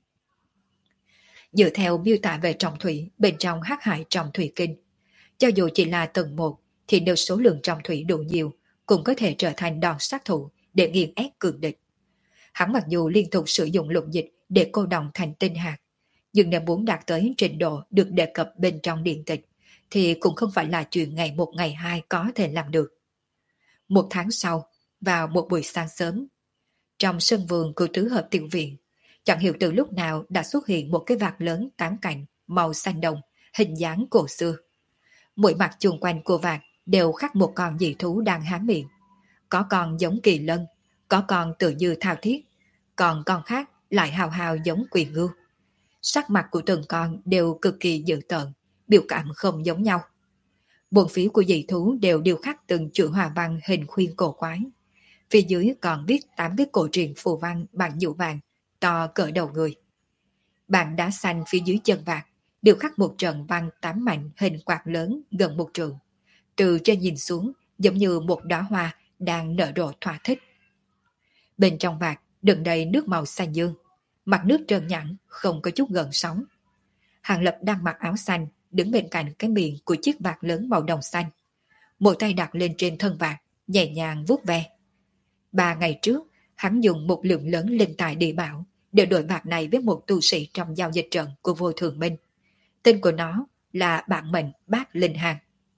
Speaker 1: Dựa theo miêu tả về trọng thủy bên trong Hắc Hải Trọng Thủy Kinh, cho dù chỉ là tầng 1 thì nếu số lượng trọng thủy đủ nhiều cũng có thể trở thành đòn sát thủ để nghiền ép cường địch. Hắn mặc dù liên tục sử dụng lục dịch để cô đọng thành tinh hạt, nhưng nếu muốn đạt tới trình độ được đề cập bên trong điện tịch thì cũng không phải là chuyện ngày một ngày hai có thể làm được. 1 tháng sau, vào một buổi sáng sớm, trong sân vườn của tứ hợp tiểu viện, chẳng hiểu từ lúc nào đã xuất hiện một cái vạt lớn 8 cạnh màu xanh đồng, hình dáng cổ xưa. Mỗi mặt chung quanh của vạt đều khắc một con dị thú đang há miệng. Có con giống kỳ lân, có con tự như thao thiết, còn con khác lại hào hào giống quỳ ngưu. Sắc mặt của từng con đều cực kỳ dữ tợn, biểu cảm không giống nhau. Bốn phía của dị thú đều điêu khắc từng chữ hòa văn hình khuyên cổ quái. Phía dưới còn viết 8 cái cổ truyền phù văn bằng nhũ vàng, to cỡ đầu người. Bàn đá xanh phía dưới chân vạt đều khắc một trận văn 8 mảnh hình quạt lớn gần 1 trượng. Từ trên nhìn xuống giống như một đóa hoa đang nở rộ thỏa thích. Bên trong vạt đựng đầy nước màu xanh dương, mặt nước trơn nhẵn, không có chút gợn sóng. Hàng Lập đang mặc áo xanh, đứng bên cạnh cái miệng của chiếc vạt lớn màu đồng xanh. Một tay đặt lên trên thân vạt, nhẹ nhàng vuốt ve. 3 ngày trước, hắn dùng một lượng lớn linh tài địa bảo để đổi vạt này với một tu sĩ trong giao dịch trận của Vô Thường Minh. Tên của nó là bản mệnh Bát Linh Hàng.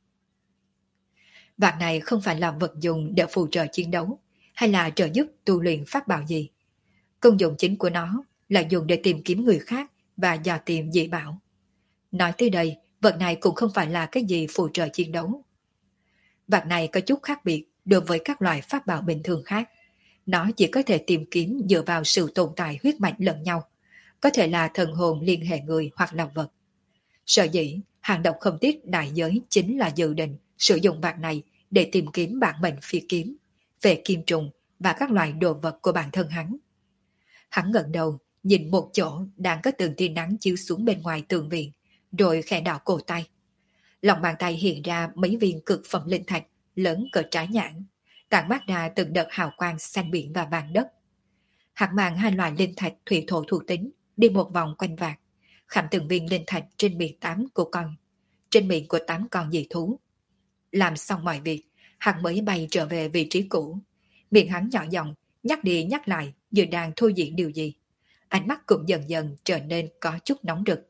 Speaker 1: Vạt này không phải là vật dùng để phụ trợ chiến đấu hay là trợ giúp tu luyện pháp bảo gì. Công dụng chính của nó là dùng để tìm kiếm người khác và dò tìm dị bảo. Nói tới đây, vật này cũng không phải là cái gì phụ trợ chiến đấu. Vật này có chút khác biệt đối với các loại pháp bảo bình thường khác. Nó chỉ có thể tìm kiếm dựa vào sự tồn tại huyết mạch lẫn nhau, có thể là thần hồn liên hệ người hoặc là vật. Sở dĩ, Hàng Độc không tiếc đại giới chính là dự định sử dụng vật này để tìm kiếm bản mệnh phi kiếm, về kim trùng và các loại đồ vật của bản thân hắn. Hắn ngẩng đầu, nhìn một chỗ đang có từng tia nắng chiếu xuống bên ngoài tường viện, rồi khẽ đảo cổ tay. Lòng bàn tay hiện ra mấy viên cực phẩm linh thạch lớn cỡ trái nhãn, tản mát ra từng đợt hào quang xanh biển và vàng đất. Hắn mang hai loại linh thạch thủy thổ thuộc tính đi một vòng quanh vạc, khảm từng viên linh thạch trên miệng của 8 con dị thú. Làm xong mọi việc, hắn mới bay trở về vị trí cũ. Miệng hắn nhỏ giọng, nhắc đi nhắc lại như đang thôi diễn điều gì. Ánh mắt cũng dần dần trở nên có chút nóng rực.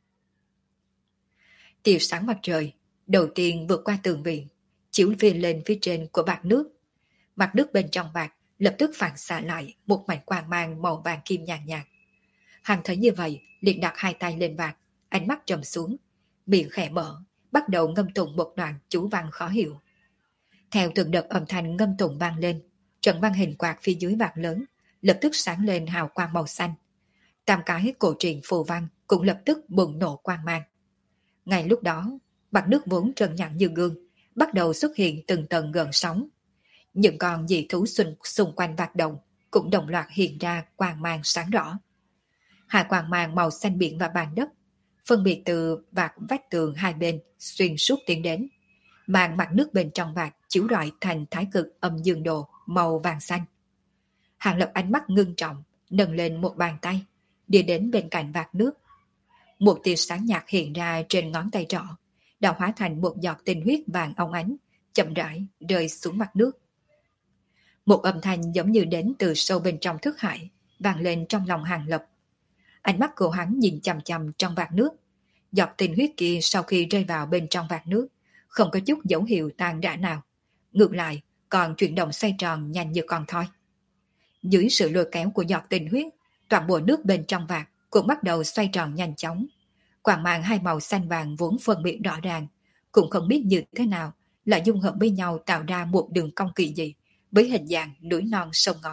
Speaker 1: Tia sáng mặt trời, đầu tiên vượt qua tường viện, chiếu lên phía trên của vạc nước. Mặt nước bên trong vạc lập tức phản xạ lại một mảnh quang mang màu vàng kim nhàn nhạt. Hắn thấy như vậy, liền đặt hai tay lên vạc, ánh mắt trầm xuống, miệng khẽ mở, bắt đầu ngâm tụng một đoạn chú văn khó hiểu. Theo từng đợt âm thanh ngâm tụng vang lên, trận băng hình quạt phía dưới vạc lớn lập tức sáng lên hào quang màu xanh. Tam cái cổ truyền phù văn cũng lập tức bùng nổ quang mang. Ngay lúc đó, mặt nước vốn trơn nhẵn như gương, bắt đầu xuất hiện từng tầng gợn sóng. Những con dị thú xung quanh vạc đồng cũng đồng loạt hiện ra quang mang sáng rõ. Hai quang mang màu xanh biển và vàng đất phân biệt từ vạc vách tường hai bên xuyên suốt tiến đến, màn mặt nước bên trong vạc chiếu rọi thành thái cực âm dương đồ màu vàng xanh. Hàng Lập ánh mắt ngưng trọng, nâng lên một bàn tay, đi đến bên cạnh vạc nước. Một tia sáng nhạt hiện ra trên ngón tay trỏ, đã hóa thành một giọt tinh huyết vàng óng ánh, chậm rãi rơi xuống mặt nước. Một âm thanh giống như đến từ sâu bên trong thức hải, vang lên trong lòng Hàng Lập. Ánh mắt của hắn nhìn chằm chằm trong vạc nước. Giọt tinh huyết kia sau khi rơi vào bên trong vạc nước, không có chút dấu hiệu tan rã nào. Ngược lại, còn chuyển động xoay tròn nhanh như con thoi. Dưới sự lôi kéo của giọt tinh huyết, toàn bộ nước bên trong vạc cũng bắt đầu xoay tròn nhanh chóng. Quang mang hai màu xanh vàng vốn phân biệt rõ ràng, cũng không biết như thế nào là dung hợp với nhau tạo ra một đường cong kỳ dị với hình dạng núi non sông ngòi.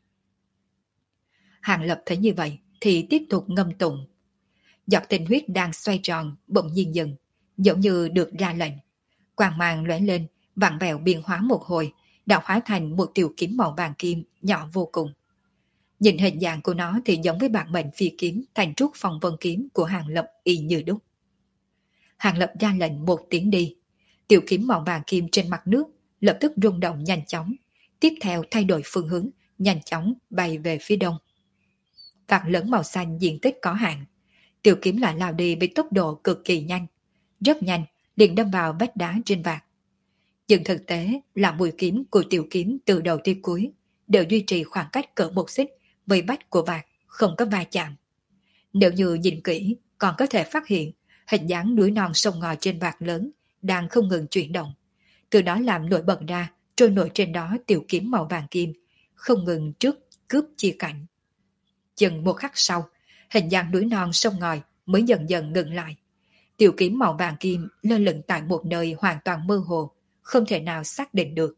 Speaker 1: Hàng Lập thấy như vậy thì tiếp tục ngâm tụng. Giọt tinh huyết đang xoay tròn bỗng nhiên dừng, giống như được ra lệnh. Quang mang lóe lên, vặn vẹo biến hóa một hồi, đã hóa thành một tiểu kiếm màu vàng kim nhỏ vô cùng. Nhìn hình dạng của nó thì giống với bản mệnh phi kiếm thành trúc phong vân kiếm của Hàng Lập y như đúc. Hàng Lập ra lệnh một tiếng đi, tiểu kiếm màu vàng kim trên mặt nước lập tức rung động nhanh chóng, tiếp theo thay đổi phương hướng, nhanh chóng bay về phía đông. Vạc lớn màu xanh diện tích có hạn, tiểu kiếm lại lao đi với tốc độ cực kỳ nhanh, rất nhanh liền đâm vào vách đá trên vạc. Nhưng thực tế là mũi kiếm của tiểu kiếm từ đầu tới cuối đều duy trì khoảng cách cỡ một xích với vách của vạc, không có va chạm. Nếu như nhìn kỹ, còn có thể phát hiện hình dáng núi non sông ngòi trên vạc lớn đang không ngừng chuyển động, từ đó làm nổi bật ra trôi nổi trên đó tiểu kiếm màu vàng kim, không ngừng trước cướp chia cảnh. Chừng một khắc sau, hình dạng núi non sông ngòi mới dần dần ngừng lại. Tiểu kiếm màu vàng kim lơ lửng tại một nơi hoàn toàn mơ hồ, không thể nào xác định được.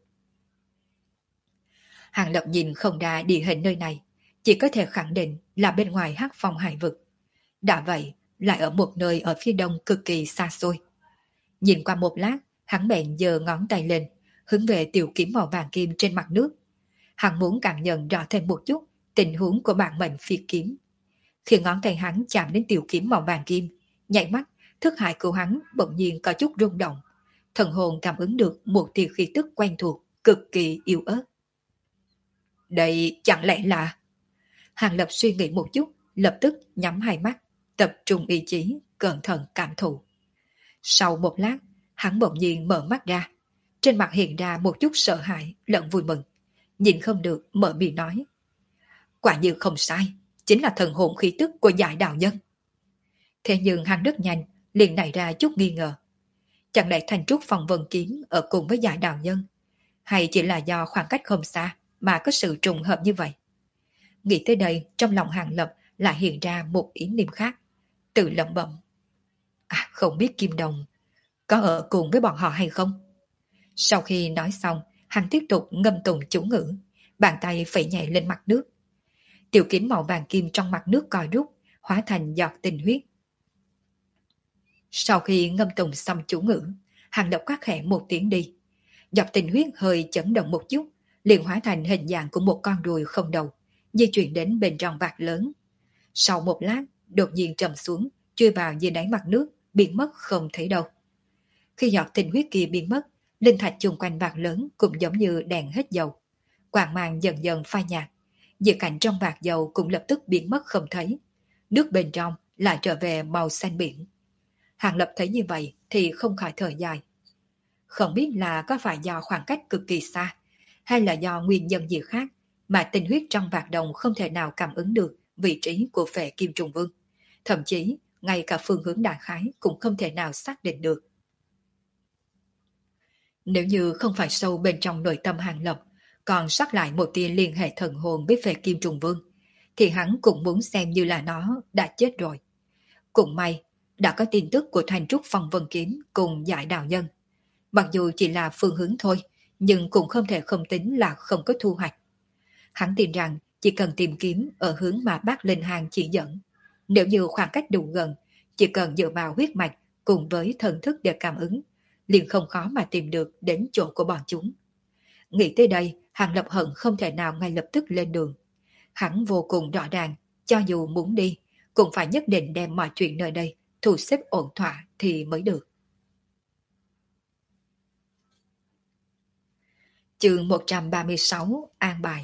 Speaker 1: Hàng Lập nhìn không ra địa hình nơi này, chỉ có thể khẳng định là bên ngoài Hắc Phong hải vực. Đã vậy, lại ở một nơi ở phía đông cực kỳ xa xôi. Nhìn qua một lát, hắn bèn giơ ngón tay lên, hướng về tiểu kiếm màu vàng kim trên mặt nước. Hắn muốn cảm nhận rõ thêm một chút tình huống của bản mệnh phi kiếm. Khi ngón tay hắn chạm đến tiểu kiếm màu vàng kim, nhảy mắt, thức hải của hắn bỗng nhiên có chút rung động. Thần hồn cảm ứng được một tia khí tức quen thuộc, cực kỳ yếu ớt. Đây chẳng lẽ là... Hàng Lập suy nghĩ một chút, lập tức nhắm hai mắt, tập trung ý chí, cẩn thận cảm thụ. Sau một lát, hắn bỗng nhiên mở mắt ra. Trên mặt hiện ra một chút sợ hãi lẫn vui mừng. Nhìn không được mở miệng nói. Quả như không sai, chính là thần hồn khí tức của giải đạo nhân. Thế nhưng hắn rất nhanh, liền nảy ra chút nghi ngờ. Chẳng lẽ thành trúc phong vân kiếm ở cùng với giải đạo nhân, hay chỉ là do khoảng cách không xa mà có sự trùng hợp như vậy? Nghĩ tới đây, trong lòng Hàng Lập lại hiện ra một ý niệm khác, tự lẩm bẩm. Không biết Kim Đồng có ở cùng với bọn họ hay không? Sau khi nói xong, hắn tiếp tục ngâm tụng chú ngữ, bàn tay phẩy nhẹ lên mặt nước. Tiểu kiếm màu vàng kim trong mặt nước co rút, hóa thành giọt tinh huyết. Sau khi ngâm tụng xong chú ngữ, Hàng Lập quát khẽ một tiếng đi. Giọt tinh huyết hơi chấn động một chút, liền hóa thành hình dạng của một con ruồi không đầu, di chuyển đến bên trong vạc lớn. Sau một lát, đột nhiên trầm xuống, chui vào dưới đáy mặt nước, biến mất không thấy đâu. Khi giọt tinh huyết kia biến mất, linh thạch chung quanh vạc lớn cũng giống như đèn hết dầu. Quang mang dần dần phai nhạt, Dược cảnh trong vạc dầu cũng lập tức biến mất không thấy. Nước bên trong lại trở về màu xanh biển. Hàng Lập thấy như vậy thì không khỏi thở dài. Không biết là có phải do khoảng cách cực kỳ xa, hay là do nguyên nhân gì khác mà tinh huyết trong vạc đồng không thể nào cảm ứng được vị trí của phệ Kim Trùng Vương. Thậm chí, ngay cả phương hướng đại khái cũng không thể nào xác định được. Nếu như không phải sâu bên trong nội tâm Hàng Lập, còn sót lại một tia liên hệ thần hồn với phệ Kim Trùng Vương, thì hắn cũng muốn xem như là nó đã chết rồi. Cũng may, đã có tin tức của Thành Trúc Phong Vân Kiếm cùng Giải Đạo Nhân. Mặc dù chỉ là phương hướng thôi, nhưng cũng không thể không tính là không có thu hoạch. Hắn tin rằng chỉ cần tìm kiếm ở hướng mà bác Linh Hàng chỉ dẫn. Nếu như khoảng cách đủ gần, chỉ cần dựa vào huyết mạch cùng với thần thức để cảm ứng, liền không khó mà tìm được đến chỗ của bọn chúng. Nghĩ tới đây, Hàng Lập hận không thể nào ngay lập tức lên đường. Hắn vô cùng rõ ràng, cho dù muốn đi, cũng phải nhất định đem mọi chuyện nơi đây thu xếp ổn thỏa thì mới được. Chương 136 An Bài.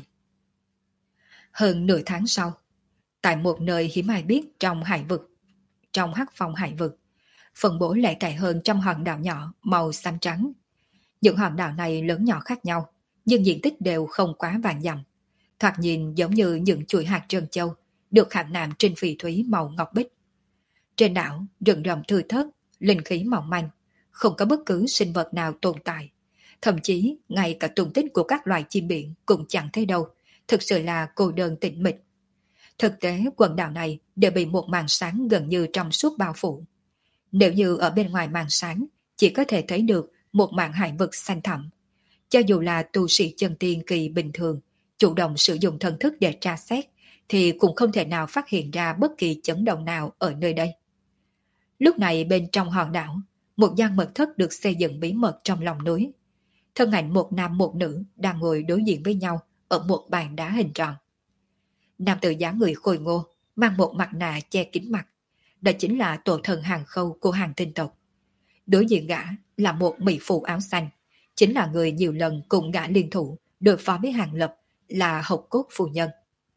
Speaker 1: Hơn nửa tháng sau, tại một nơi hiếm ai biết trong hải vực, trong hắc phong hải vực, phân bố lẻ tẻ hơn trăm hòn đảo nhỏ màu xanh trắng. Những hòn đảo này lớn nhỏ khác nhau, nhưng diện tích đều không quá vạn dặm. Thoạt nhìn giống như những chuỗi hạt trân châu được khảm nạm trên phỉ thúy màu ngọc bích. Trên đảo, rừng rậm thưa thớt, linh khí mỏng manh, không có bất cứ sinh vật nào tồn tại. Thậm chí, ngay cả tung tích của các loài chim biển cũng chẳng thấy đâu, thực sự là cô đơn tĩnh mịch. Thực tế, quần đảo này đều bị một màn sáng gần như trong suốt bao phủ. Nếu như ở bên ngoài màn sáng, chỉ có thể thấy được một màn hải vực xanh thẳm. Cho dù là tu sĩ chân tiên kỳ bình thường, chủ động sử dụng thần thức để tra xét, thì cũng không thể nào phát hiện ra bất kỳ chấn động nào ở nơi đây. Lúc này bên trong hòn đảo, một gian mật thất được xây dựng bí mật trong lòng núi. Thân ảnh một nam một nữ đang ngồi đối diện với nhau ở một bàn đá hình tròn. Nam tử dáng người khôi ngô, mang một mặt nạ che kín mặt. Đó chính là tổ thần Hàng Khâu của Hàng Tinh tộc. Đối diện gã là một mỹ phụ áo xanh, chính là người nhiều lần cùng gã liên thủ đối phó với Hàng Lập, là Hộc Cốt phu nhân.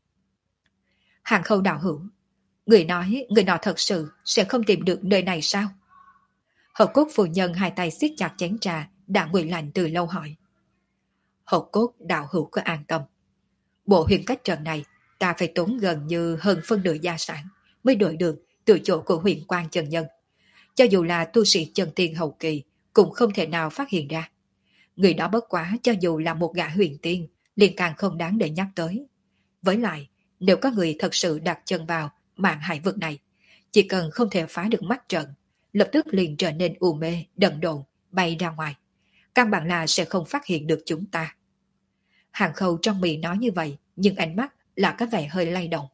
Speaker 1: Hàng Khâu đạo hữu, người nói người nọ thật sự sẽ không tìm được nơi này sao? Hộc Cốt phu nhân hai tay siết chặt chén trà đã nguội lạnh từ lâu hỏi. Hộc Cốt đạo hữu có an tâm. Bộ huyền cách trận này ta phải tốn gần như hơn phân nửa gia sản mới đổi được từ chỗ của huyền quan chân nhân. Cho dù là tu sĩ chân tiên hậu kỳ cũng không thể nào phát hiện ra. Người đó bất quá cho dù là một gã huyền tiên liền càng không đáng để nhắc tới. Với lại, nếu có người thật sự đặt chân vào mạng hải vực này, chỉ cần không thể phá được mắt trận, lập tức liền trở nên u mê, đần độn, bay ra ngoài. Căn bản là sẽ không phát hiện được chúng ta. Hàng Khâu trong miệng nói như vậy, nhưng ánh mắt là có vẻ hơi lay động.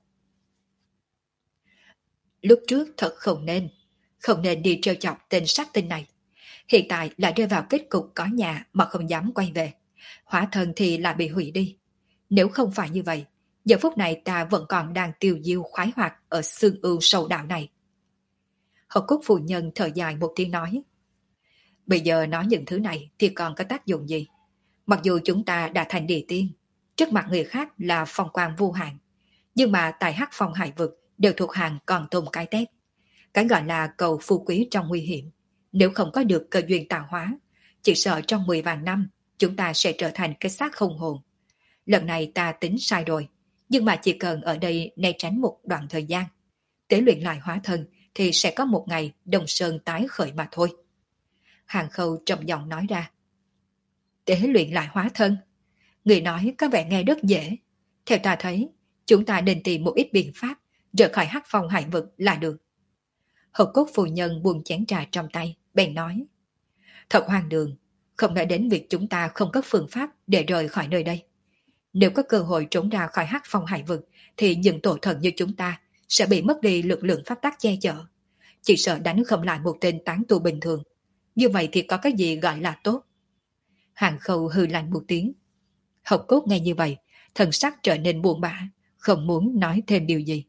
Speaker 1: Lúc trước thật không nên đi trêu chọc tên sát tinh này. Hiện tại lại rơi vào kết cục có nhà mà không dám quay về. Hóa thân thì lại bị hủy đi. Nếu không phải như vậy, giờ phút này ta vẫn còn đang tiêu diêu khoái hoạt ở xương ưu sâu đạo này. Hậu Cốt phu nhân thở dài một tiếng nói. Bây giờ nói những thứ này thì còn có tác dụng gì? Mặc dù chúng ta đã thành địa tiên, trước mặt người khác là phong quang vô hạn, nhưng mà tại hắc phong hải vực đều thuộc hàng còn tồn cái tép. Cái gọi là cầu phú quý trong nguy hiểm. Nếu không có được cơ duyên tạo hóa, chỉ sợ trong 10 vạn năm chúng ta sẽ trở thành cái xác không hồn. Lần này ta tính sai rồi, nhưng mà chỉ cần ở đây né tránh một đoạn thời gian, tế luyện lại hóa thân thì sẽ có một ngày Đông Sơn tái khởi mà thôi. Hàng Khâu trầm giọng nói ra. Tế luyện lại hóa thân? Người nói có vẻ nghe rất dễ. Theo ta thấy, chúng ta nên tìm một ít biện pháp rời khỏi hắc phong hải vực là được. Hậu Cốt phu nhân buông chén trà trong tay, bèn nói. Thật hoang đường, không nói đến việc chúng ta không có phương pháp để rời khỏi nơi đây. Nếu có cơ hội trốn ra khỏi hắc phong hải vực, thì những tổ thần như chúng ta sẽ bị mất đi lực lượng pháp tắc che chở. Chỉ sợ đánh không lại một tên tán tu bình thường. Như vậy thì có cái gì gọi là tốt? Hàng Khâu hừ lạnh một tiếng. Hộc Cốt nghe như vậy, thần sắc trở nên buồn bã, không muốn nói thêm điều gì.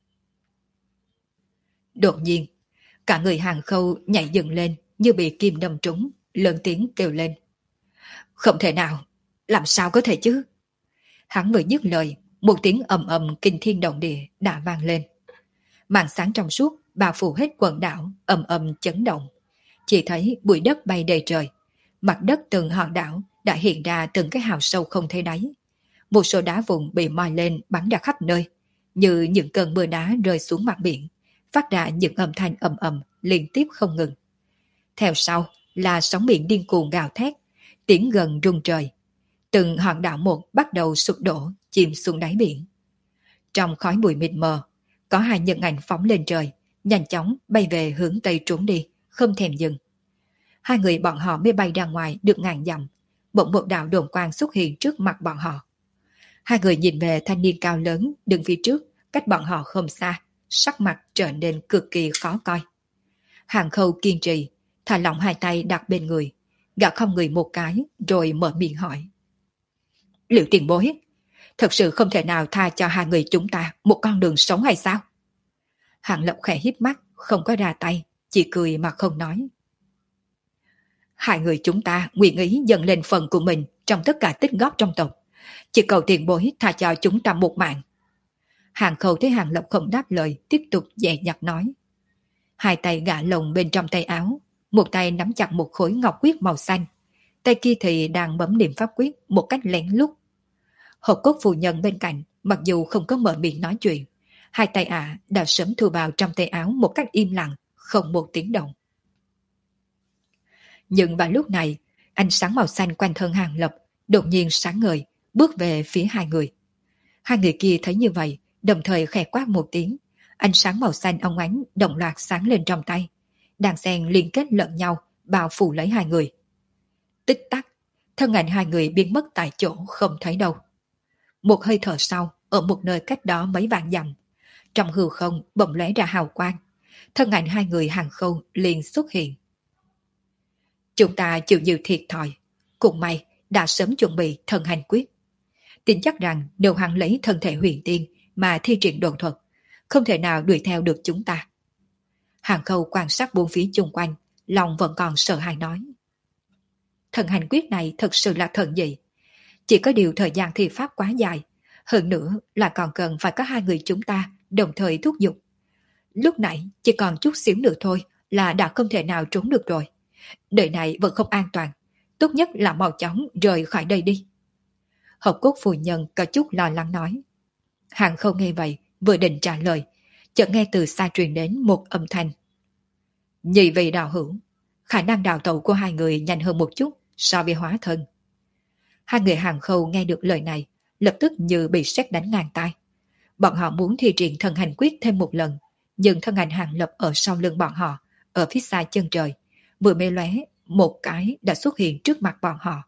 Speaker 1: Đột nhiên, cả người Hàng Khâu nhảy dựng lên như bị kim đâm trúng, lớn tiếng kêu lên. Không thể nào, làm sao có thể chứ? Hắn vừa dứt lời, Một tiếng ầm ầm kinh thiên động địa đã vang lên. Màn sáng trong suốt bao phủ hết quần đảo, ầm ầm chấn động. Chỉ thấy bụi đất bay đầy trời. Mặt đất từng hòn đảo đã hiện ra từng cái hào sâu không thấy đáy. Một số đá vụn bị moi lên bắn ra khắp nơi, như những cơn mưa đá rơi xuống mặt biển, phát ra những âm thanh ầm ầm liên tiếp không ngừng. Theo sau là sóng biển điên cuồng gào thét, tiếng gần rung trời. Từng hòn đảo một bắt đầu sụp đổ, chìm xuống đáy biển. Trong khói bụi mịt mờ, có hai nhân ảnh phóng lên trời, nhanh chóng bay về hướng tây trốn đi, không thèm dừng. Hai người bọn họ mới bay ra ngoài được ngàn dặm, bỗng một đạo đồn quang xuất hiện trước mặt bọn họ. Hai người nhìn về thanh niên cao lớn đứng phía trước, cách bọn họ không xa, sắc mặt trở nên cực kỳ khó coi. Hàng Khâu kiên trì, thả lỏng hai tay đặt bên người, gã không người một cái rồi mở miệng hỏi. Liệu tiền bối, thật sự không thể nào tha cho hai người chúng ta một con đường sống hay sao? Hàng Lập khẽ híp mắt, không có ra tay, chỉ cười mà không nói. Hai người chúng ta nguyện ý dâng lên phần của mình trong tất cả tích góp trong tộc. Chỉ cầu tiền bối tha cho chúng ta một mạng. Hàng Khâu thấy Hàng Lập không đáp lời, tiếp tục dè dặt nói. Hai tay gã lồng bên trong tay áo, một tay nắm chặt một khối ngọc quyết màu xanh, tay kia thì đang bấm niệm pháp quyết một cách lén lút. Hộp cốt phu nhân bên cạnh, mặc dù không có mở miệng nói chuyện, hai tay ả đã sớm thu vào trong tay áo một cách im lặng, không một tiếng động. Nhưng vào lúc này, ánh sáng màu xanh quanh thân Hàng Lập đột nhiên sáng ngời, bước về phía hai người. Hai người kia thấy như vậy, đồng thời khẽ quát một tiếng, ánh sáng màu xanh óng ánh đồng loạt sáng lên trong tay, đàn sen liên kết lẫn nhau, bao phủ lấy hai người. Tích tắc, thân ảnh hai người biến mất tại chỗ không thấy đâu. Một hơi thở sau, ở một nơi cách đó mấy vạn dặm, trong hư không bỗng lóe ra hào quang, thân ảnh hai người Hàng Khâu liền xuất hiện. Chúng ta chịu nhiều thiệt thòi, cũng may đã sớm chuẩn bị thần hành quyết. Tin chắc rằng nếu hắn lấy thân thể huyền tiên mà thi triển đồn thuật, không thể nào đuổi theo được chúng ta. Hàng Khâu quan sát bốn phía chung quanh, lòng vẫn còn sợ hãi nói. Thần hành quyết này thật sự là thần dị. Chỉ có điều thời gian thi pháp quá dài, hơn nữa là còn cần phải có hai người chúng ta đồng thời thúc giục. Lúc nãy chỉ còn chút xíu nữa thôi là đã không thể nào trốn được rồi. Đời này vẫn không an toàn, tốt nhất là mau chóng rời khỏi đây đi. Hộc cốt phu nhân có chút lo lắng nói. Hàng Khâu nghe vậy, vừa định trả lời, chợt nghe từ xa truyền đến một âm thanh. Nhị vị đạo hữu, khả năng đào tẩu của hai người nhanh hơn một chút so với hóa thân. Hai người Hàng Khâu nghe được lời này, lập tức như bị sét đánh ngang tai. Bọn họ muốn thi triển thần hành quyết thêm một lần, nhưng thân ảnh Hàng Lập ở sau lưng bọn họ, ở phía xa chân trời, vừa mê lóe, một cái đã xuất hiện trước mặt bọn họ.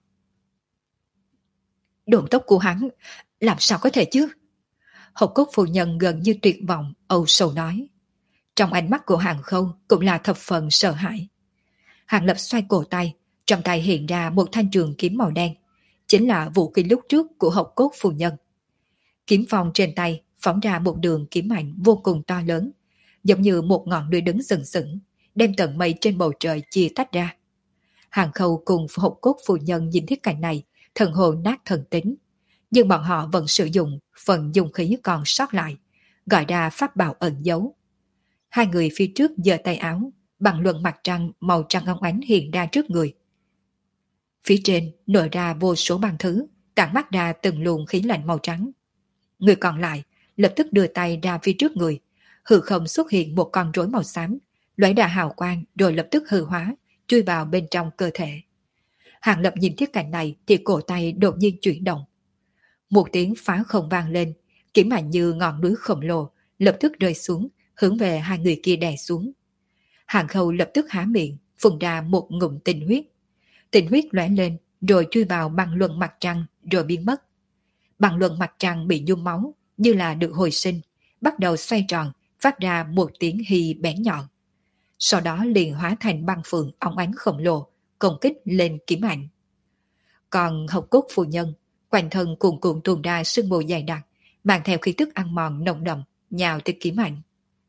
Speaker 1: Độn tốc của hắn, làm sao có thể chứ? Hộc cốt phu nhân gần như tuyệt vọng, âu sầu nói. Trong ánh mắt của Hàng Khâu cũng là thập phần sợ hãi. Hàng Lập xoay cổ tay, trong tay hiện ra một thanh trường kiếm màu đen, chính là vũ khí lúc trước của Hộc cốt phu nhân. Kiếm phong trên tay phóng ra một đường kiếm ảnh vô cùng to lớn, giống như một ngọn núi đứng sừng sững, đem tận mây trên bầu trời chia tách ra. Hàng Khâu cùng Hộc cốt phu nhân nhìn thấy cảnh này, thần hồn nát thần tính, nhưng bọn họ vẫn sử dụng phần dung khí còn sót lại, gọi ra pháp bảo ẩn giấu. Hai người phía trước giơ tay áo, bằng luận mặt trăng màu trắng óng ánh hiện ra trước người. Phía trên nổi ra vô số băng thứ, tản mắt ra từng luồng khí lạnh màu trắng. Người còn lại lập tức đưa tay ra phía trước người, hư không xuất hiện một con rối màu xám, lóe ra hào quang rồi lập tức hư hóa, chui vào bên trong cơ thể. Hàng Lập nhìn thấy cảnh này thì cổ tay đột nhiên chuyển động. Một tiếng phá không vang lên, kiếm ảnh như ngọn núi khổng lồ lập tức rơi xuống, hướng về hai người kia đè xuống. Hàng Khâu lập tức há miệng, phun ra một ngụm tinh huyết. Tinh huyết lóe lên, rồi chui vào băng luân mặt trăng, rồi biến mất. Băng luân mặt trăng bị nhuốm máu, như là được hồi sinh, bắt đầu xoay tròn, phát ra một tiếng hì bén nhọn. Sau đó liền hóa thành băng phượng óng ánh khổng lồ, công kích lên kiếm ảnh. Còn Hộc cốt phu nhân, quanh thân cuồn cuộn tuôn ra sương mù dày đặc, mang theo khí tức ăn mòn nồng đậm, nhào tới kiếm ảnh.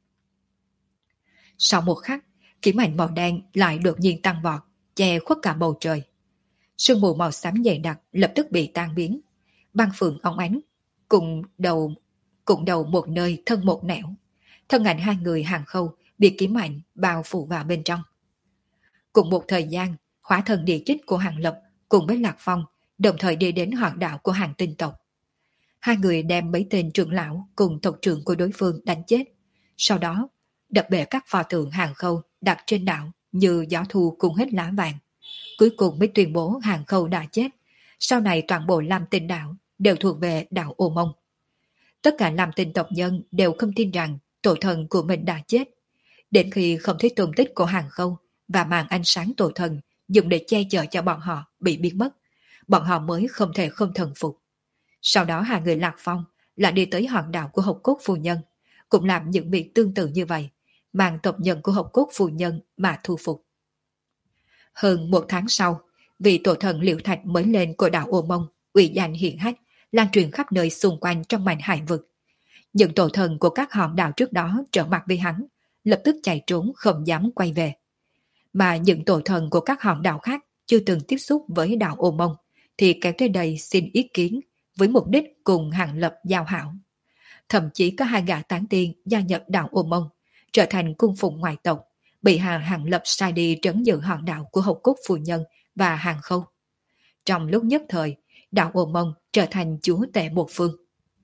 Speaker 1: Sau một khắc, kiếm ảnh màu đen lại đột nhiên tăng vọt, che khuất cả bầu trời. Sương mù màu xám dày đặc lập tức bị tan biến. Băng phượng óng ánh cùng đầu cùng đầu một nơi thân một nẻo. Thân ảnh hai người Hàng Khâu bị kiếm ảnh bao phủ vào bên trong. Cùng một thời gian, hóa thân địa chích của Hàng Lập cùng với Lạc Phong đồng thời đi đến hòn đảo của Hàng Tinh tộc. Hai người đem mấy tên trưởng lão cùng tộc trưởng của đối phương đánh chết. Sau đó, đập bể các pho tượng Hàng Khâu đặt trên đảo như gió thu cùng hết lá vàng. Cuối cùng mới tuyên bố Hàng Khâu đã chết. Sau này toàn bộ Lam Tinh đảo đều thuộc về đảo Ô Mông. Tất cả Lam Tinh tộc nhân đều không tin rằng tổ thần của mình đã chết. Đến khi không thấy tung tích của Hàng Khâu và màn ánh sáng tổ thần dùng để che chở cho bọn họ bị biến mất, bọn họ mới không thể không thần phục. Sau đó hai người Lạc Phong là đi tới hòn đảo của Hộc Cốt Phu Nhân, cũng làm những việc tương tự như vậy, mang tộc nhân của Hộc Cốt Phu Nhân mà thu phục. Hơn một tháng sau, vị tổ thần Liễu Thạch mới lên của đảo Ô Mông, uy danh hiển hách, lan truyền khắp nơi xung quanh trong mảnh hải vực. Những tổ thần của các hòn đảo trước đó trở mặt với hắn, lập tức chạy trốn không dám quay về. Mà những tổ thần của các hòn đảo khác chưa từng tiếp xúc với đảo Ô Mông thì kéo tới đây xin ý kiến với mục đích cùng Hàng Lập giao hảo. Thậm chí có hai gã tán tiên gia nhập đảo Ô Mông, trở thành cung phụng ngoại tộc, bị Hàng Lập sai đi trấn giữ hòn đảo của Hộc Cốt Phu Nhân và Hàng Khâu. Trong lúc nhất thời, đảo Ô Mông trở thành chúa tể một phương.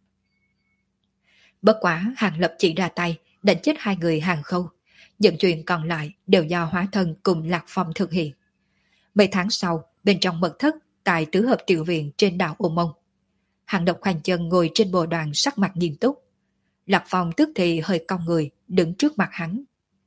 Speaker 1: Bất quá Hàng Lập chỉ ra tay đánh chết hai người Hàng Khâu. Những chuyện còn lại đều do hóa thân cùng Lạc Phong thực hiện. Mấy tháng sau, bên trong mật thất tại tứ hợp tiểu viện trên đảo Ô Mông, Hàng Độc khoanh chân ngồi trên bồ đoàn sắc mặt nghiêm túc. Lạc Phong tức thì hơi cong người đứng trước mặt hắn.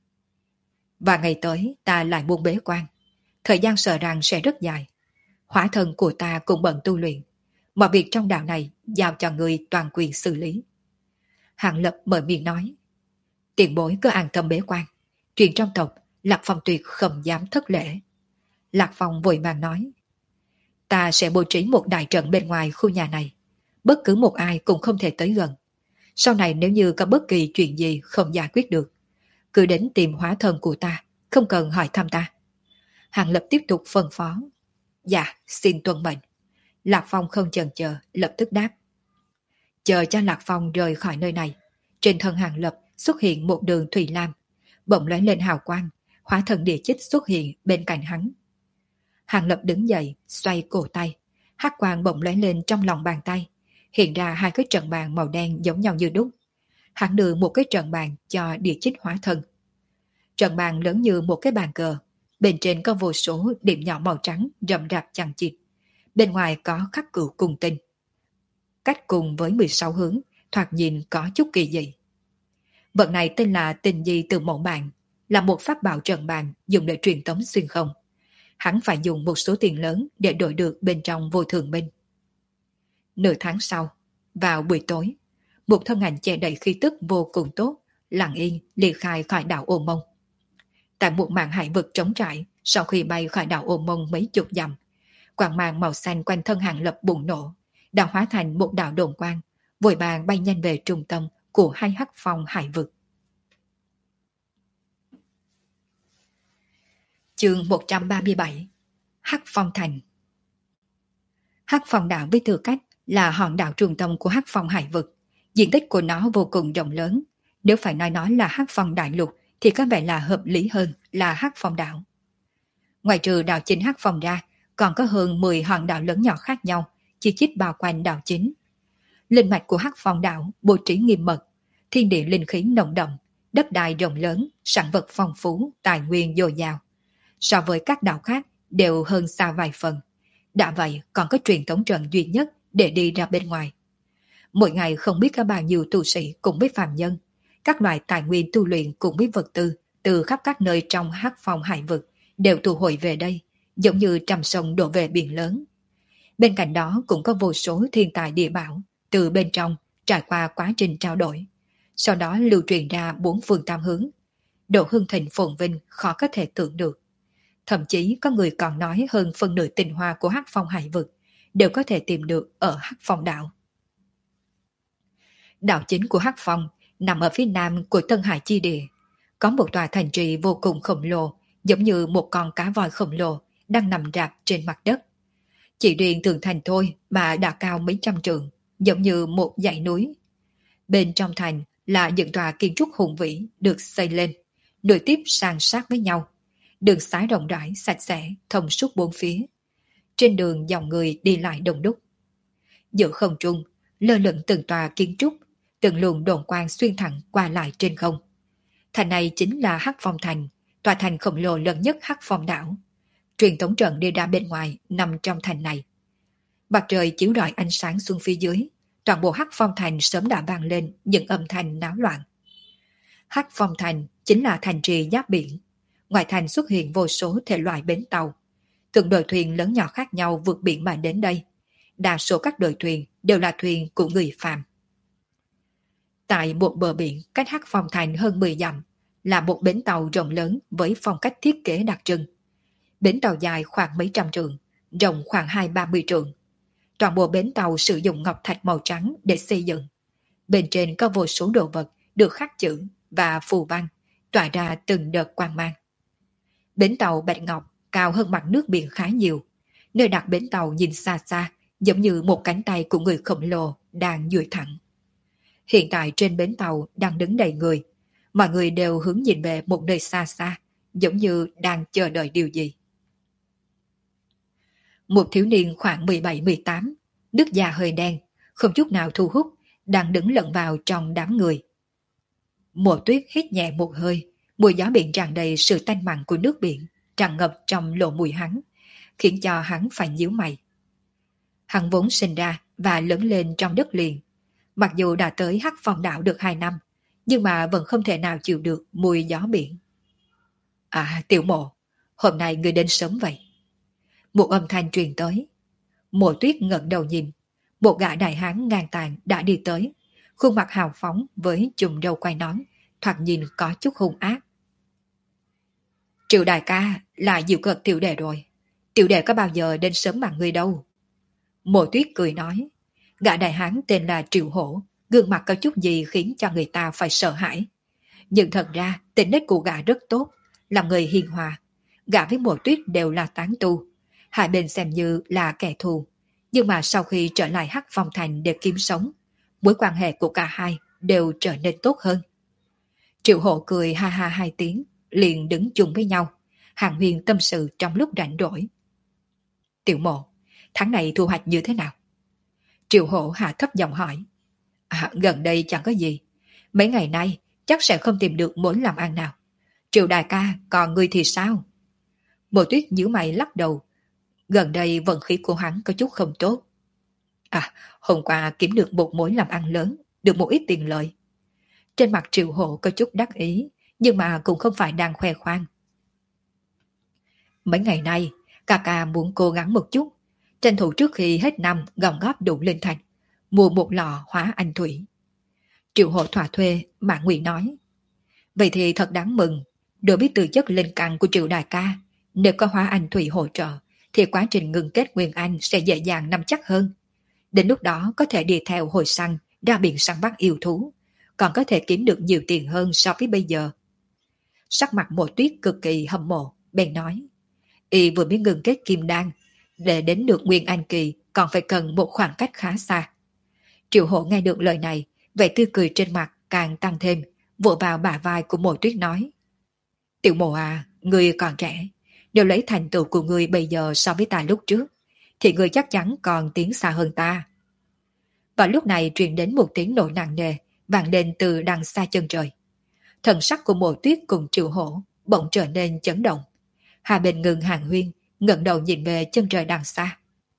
Speaker 1: Và ngày tới ta lại muốn bế quan. Thời gian sợ rằng sẽ rất dài. Hóa thân của ta cũng bận tu luyện. Mọi việc trong đạo này giao cho người toàn quyền xử lý. Hàng Lập mở miệng nói. Tiền bối cứ an tâm bế quan. Chuyện trong tộc, Lạc Phong tuyệt không dám thất lễ. Lạc Phong vội vàng nói. Ta sẽ bố trí một đại trận bên ngoài khu nhà này. Bất cứ một ai cũng không thể tới gần. Sau này nếu như có bất kỳ chuyện gì không giải quyết được, cứ đến tìm hóa thân của ta, không cần hỏi thăm ta. Hàng Lập tiếp tục phân phó. Dạ, xin tuân mệnh. Lạc Phong không chần chờ, lập tức đáp. Chờ cho Lạc Phong rời khỏi nơi này, trên thân Hàng Lập xuất hiện một đường thủy lam, bỗng lóe lên hào quang, hóa thân địa chích xuất hiện bên cạnh hắn. Hàng Lập đứng dậy, xoay cổ tay, hắc quang bỗng lóe lên trong lòng bàn tay, hiện ra hai cái trận bàn màu đen giống nhau như đúc. Hắn đưa một cái trận bàn cho địa chích hóa thân. Trận bàn lớn như một cái bàn cờ, bên trên có vô số điểm nhỏ màu trắng rậm rạp chằng chịt, bên ngoài có khắc cửu cùng tinh. Cách cùng với 16 hướng, thoạt nhìn có chút kỳ dị. Vật này tên là Tình Di Từ Mẫu Bàn, là một pháp bảo trận bàn dùng để truyền tống xuyên không. Hắn phải dùng một số tiền lớn để đổi được bên trong vô thường binh. Nửa tháng sau, vào buổi tối, một thân ảnh che đậy khí tức vô cùng tốt, lặng yên ly khai khỏi đảo Ô Mông. Tại một mảng hải vực trống trải, sau khi bay khỏi đảo Ô Mông mấy chục dặm, quang mang màu xanh quanh thân Hàng Lập bùng nổ, đã hóa thành một đạo đồn quang, vội vàng bay nhanh về trung tâm của hai hắc phong hải vực. Chương 137. Hắc Phong Thành. Hắc Phong đảo với tư cách là hòn đảo trung tâm của Hắc Phong hải vực, diện tích của nó vô cùng rộng lớn. Nếu phải nói nó là Hắc Phong đại lục thì có vẻ là hợp lý hơn là Hắc Phong đảo. Ngoài trừ đảo chính Hắc Phong ra, còn có hơn 10 hòn đảo lớn nhỏ khác nhau, chi chít bao quanh đảo chính. Linh mạch của Hắc Phong đảo bố trí nghiêm mật, thiên địa linh khí nồng đậm, đất đai rộng lớn, sản vật phong phú, tài nguyên dồi dào. So với các đảo khác đều hơn xa vài phần. Đã vậy còn có truyền thống trận duy nhất để đi ra bên ngoài. Mỗi ngày không biết có bao nhiêu tu sĩ cùng với phàm nhân, các loại tài nguyên tu luyện cùng với vật tư từ khắp các nơi trong Hắc Phong hải vực đều tụ hội về đây, giống như trăm sông đổ về biển lớn. Bên cạnh đó cũng có vô số thiên tài địa bảo từ bên trong trải qua quá trình trao đổi, sau đó lưu truyền ra bốn phương tám hướng. Độ hưng thịnh phồn vinh khó có thể tưởng được. Thậm chí có người còn nói hơn phân nửa tinh hoa của Hắc Phong hải vực đều có thể tìm được ở Hắc Phong đảo. Đảo chính của Hắc Phong nằm ở phía nam của Tân Hải chi địa, có một tòa thành trì vô cùng khổng lồ, giống như một con cá voi khổng lồ đang nằm rạp trên mặt đất. Chỉ riêng tường thành thôi mà đã cao mấy trăm trượng, giống như một dãy núi. Bên trong thành là những tòa kiến trúc hùng vĩ được xây lên, nối tiếp san sát với nhau. Đường xá rộng rãi, sạch sẽ, thông suốt bốn phía. Trên đường dòng người đi lại đông đúc. Giữa không trung, lơ lửng từng tòa kiến trúc, từng luồng đồn quang xuyên thẳng qua lại trên không. Thành này chính là Hắc Phong Thành, tòa thành khổng lồ lớn nhất Hắc Phong đảo. Truyền tống trận đi ra bên ngoài nằm trong thành này. Mặt trời chiếu rọi ánh sáng xuống phía dưới, toàn bộ Hắc Phong Thành sớm đã vang lên những âm thanh náo loạn. Hắc Phong Thành chính là thành trì giáp biển. Ngoài thành xuất hiện vô số thể loại bến tàu. Từng đội thuyền lớn nhỏ khác nhau vượt biển mà đến đây. Đa số các đội thuyền đều là thuyền của người phàm. Tại một bờ biển cách Hắc Phong Thành hơn 10 dặm là một bến tàu rộng lớn với phong cách thiết kế đặc trưng. Bến tàu dài khoảng mấy trăm trượng, rộng khoảng 20-30 trượng. Toàn bộ bến tàu sử dụng ngọc thạch màu trắng để xây dựng. Bên trên có vô số đồ vật được khắc chữ và phù văn, tỏa ra từng đợt quang mang. Bến tàu bạch ngọc cao hơn mặt nước biển khá nhiều. Nơi đặt bến tàu nhìn xa xa giống như một cánh tay của người khổng lồ đang duỗi thẳng. Hiện tại trên bến tàu đang đứng đầy người. Mọi người đều hướng nhìn về một nơi xa xa, giống như đang chờ đợi điều gì. Một thiếu niên khoảng 17-18, nước da hơi đen, không chút nào thu hút, đang đứng lẫn vào trong đám người. Mộ Tuyết hít nhẹ một hơi, mùi gió biển tràn đầy sự tanh mặn của nước biển, tràn ngập trong lỗ mũi hắn, khiến cho hắn phải nhíu mày. Hắn vốn sinh ra và lớn lên trong đất liền. Mặc dù đã tới Hắc Phong đảo được 2 năm, nhưng mà vẫn không thể nào chịu được mùi gió biển. À, Tiểu Mộ, hôm nay ngươi đến sớm vậy. Một âm thanh truyền tới. Mộ Tuyết ngẩng đầu nhìn. Một gã đại hán ngang tàn đã đi tới. Khuôn mặt hào phóng với chùm râu quai nón, thoạt nhìn có chút hung ác. Triệu đại ca là diệu cợt tiểu đệ rồi. Tiểu đệ có bao giờ đến sớm bằng ngươi đâu. Mộ Tuyết cười nói. Gã đại hán tên là Triệu Hổ, gương mặt có chút gì khiến cho người ta phải sợ hãi. Nhưng thật ra tính nết của gã rất tốt, là người hiền hòa. Gã với Mộ Tuyết đều là tán tu. Hai bên xem như là kẻ thù. Nhưng mà sau khi trở lại Hắc Phong Thành để kiếm sống, mối quan hệ của cả hai đều trở nên tốt hơn. Triệu Hổ cười ha ha 2 tiếng, liền đứng chung với nhau. Hàn huyên tâm sự trong lúc rảnh rỗi. Tiểu Mộ, tháng này thu hoạch như thế nào? Triệu Hổ hạ thấp giọng hỏi. Gần đây chẳng có gì. Mấy ngày nay chắc sẽ không tìm được mối làm ăn nào. Triệu đại ca, còn ngươi thì sao? Mộ Tuyết nhíu mày lắc đầu. Gần đây vận khí của hắn có chút không tốt. Hôm qua kiếm được một mối làm ăn lớn, được một ít tiền lợi. Trên mặt Triệu Hổ có chút đắc ý, nhưng mà cũng không phải đang khoe khoang. Mấy ngày nay, ca ca muốn cố gắng một chút, tranh thủ trước khi hết năm gom góp đủ linh thạch, mua một lọ hóa anh thủy. Triệu Hổ thỏa thuê, Mạn Nguyệt nói. Vậy thì thật đáng mừng, đối với tư chất linh căn của Triệu đại ca, nếu có hóa anh thủy hỗ trợ, thì quá trình ngừng kết nguyên anh sẽ dễ dàng nắm chắc hơn. Đến lúc đó có thể đi theo hồi săn, ra biển săn bắt yêu thú, còn có thể kiếm được nhiều tiền hơn so với bây giờ. Sắc mặt Mộ Tuyết cực kỳ hâm mộ, bèn nói. Y vừa mới ngừng kết kim đan, để đến được nguyên anh kỳ còn phải cần một khoảng cách khá xa. Triệu Hổ nghe được lời này, vẻ tươi cười trên mặt càng tăng thêm, vỗ vào bả vai của Mộ Tuyết nói. Tiểu Mộ à, ngươi còn trẻ, nếu lấy thành tựu của ngươi bây giờ so với ta lúc trước, thì ngươi chắc chắn còn tiến xa hơn ta. Và lúc này truyền đến một tiếng nổ nặng nề, vang lên từ đằng xa chân trời. Thần sắc của Mộ Tuyết cùng Triệu Hổ bỗng trở nên chấn động. Hai bên ngừng hàng huyên, ngẩng đầu nhìn về chân trời đằng xa.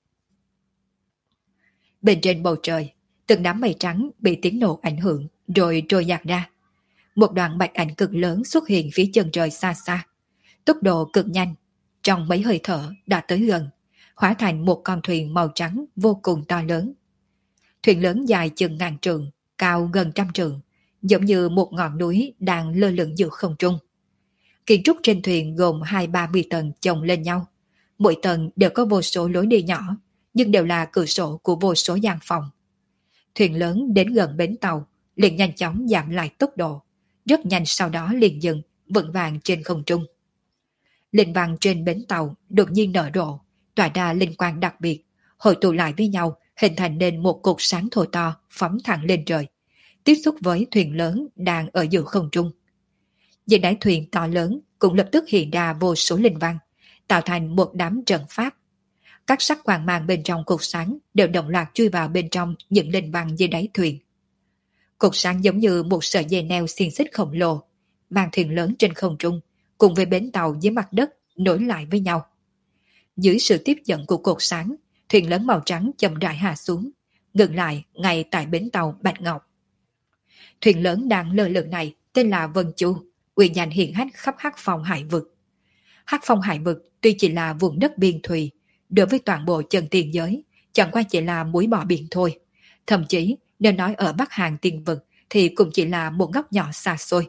Speaker 1: Bên trên bầu trời, từng đám mây trắng bị tiếng nổ ảnh hưởng rồi trôi dạt ra. Một đoạn bạch ảnh cực lớn xuất hiện phía chân trời xa xa. Tốc độ cực nhanh, trong mấy hơi thở đã tới gần, hóa thành một con thuyền màu trắng vô cùng to lớn. Thuyền lớn dài chừng ngàn trượng, cao gần trăm trượng, giống như một ngọn núi đang lơ lửng giữa không trung. Kiến trúc trên thuyền gồm 2-30 tầng chồng lên nhau. Mỗi tầng đều có vô số lối đi nhỏ, nhưng đều là cửa sổ của vô số gian phòng. Thuyền lớn đến gần bến tàu, liền nhanh chóng giảm lại tốc độ. Rất nhanh sau đó liền dừng, vững vàng trên không trung. Linh văn trên bến tàu đột nhiên nở rộ, tỏa ra linh quang đặc biệt, hội tụ lại với nhau hình thành nên một cột sáng thô to phóng thẳng lên trời, tiếp xúc với thuyền lớn đang ở giữa không trung. Dưới đáy thuyền to lớn cũng lập tức hiện ra vô số linh văn, tạo thành một đám trận pháp. Các sắc quang mang bên trong cột sáng đều đồng loạt chui vào bên trong những linh văn dưới đáy thuyền. Cột sáng giống như một sợi dây neo xiên xích khổng lồ, mang thuyền lớn trên không trung, cùng với bến tàu dưới mặt đất nối lại với nhau. Dưới sự tiếp dẫn của cột sáng, thuyền lớn màu trắng chậm rãi hạ xuống, ngừng lại ngay tại bến tàu Bạch Ngọc. Thuyền lớn đang lơ lửng này tên là Vân Chu, uy danh hiển hách khắp Hắc Phong hải vực. Hắc Phong hải vực tuy chỉ là vùng đất biên thùy, đối với toàn bộ chân tiền giới, chẳng qua chỉ là muối bỏ biển thôi. Thậm chí, nếu nói ở Bắc Hàn tiền vực thì cũng chỉ là một góc nhỏ xa xôi.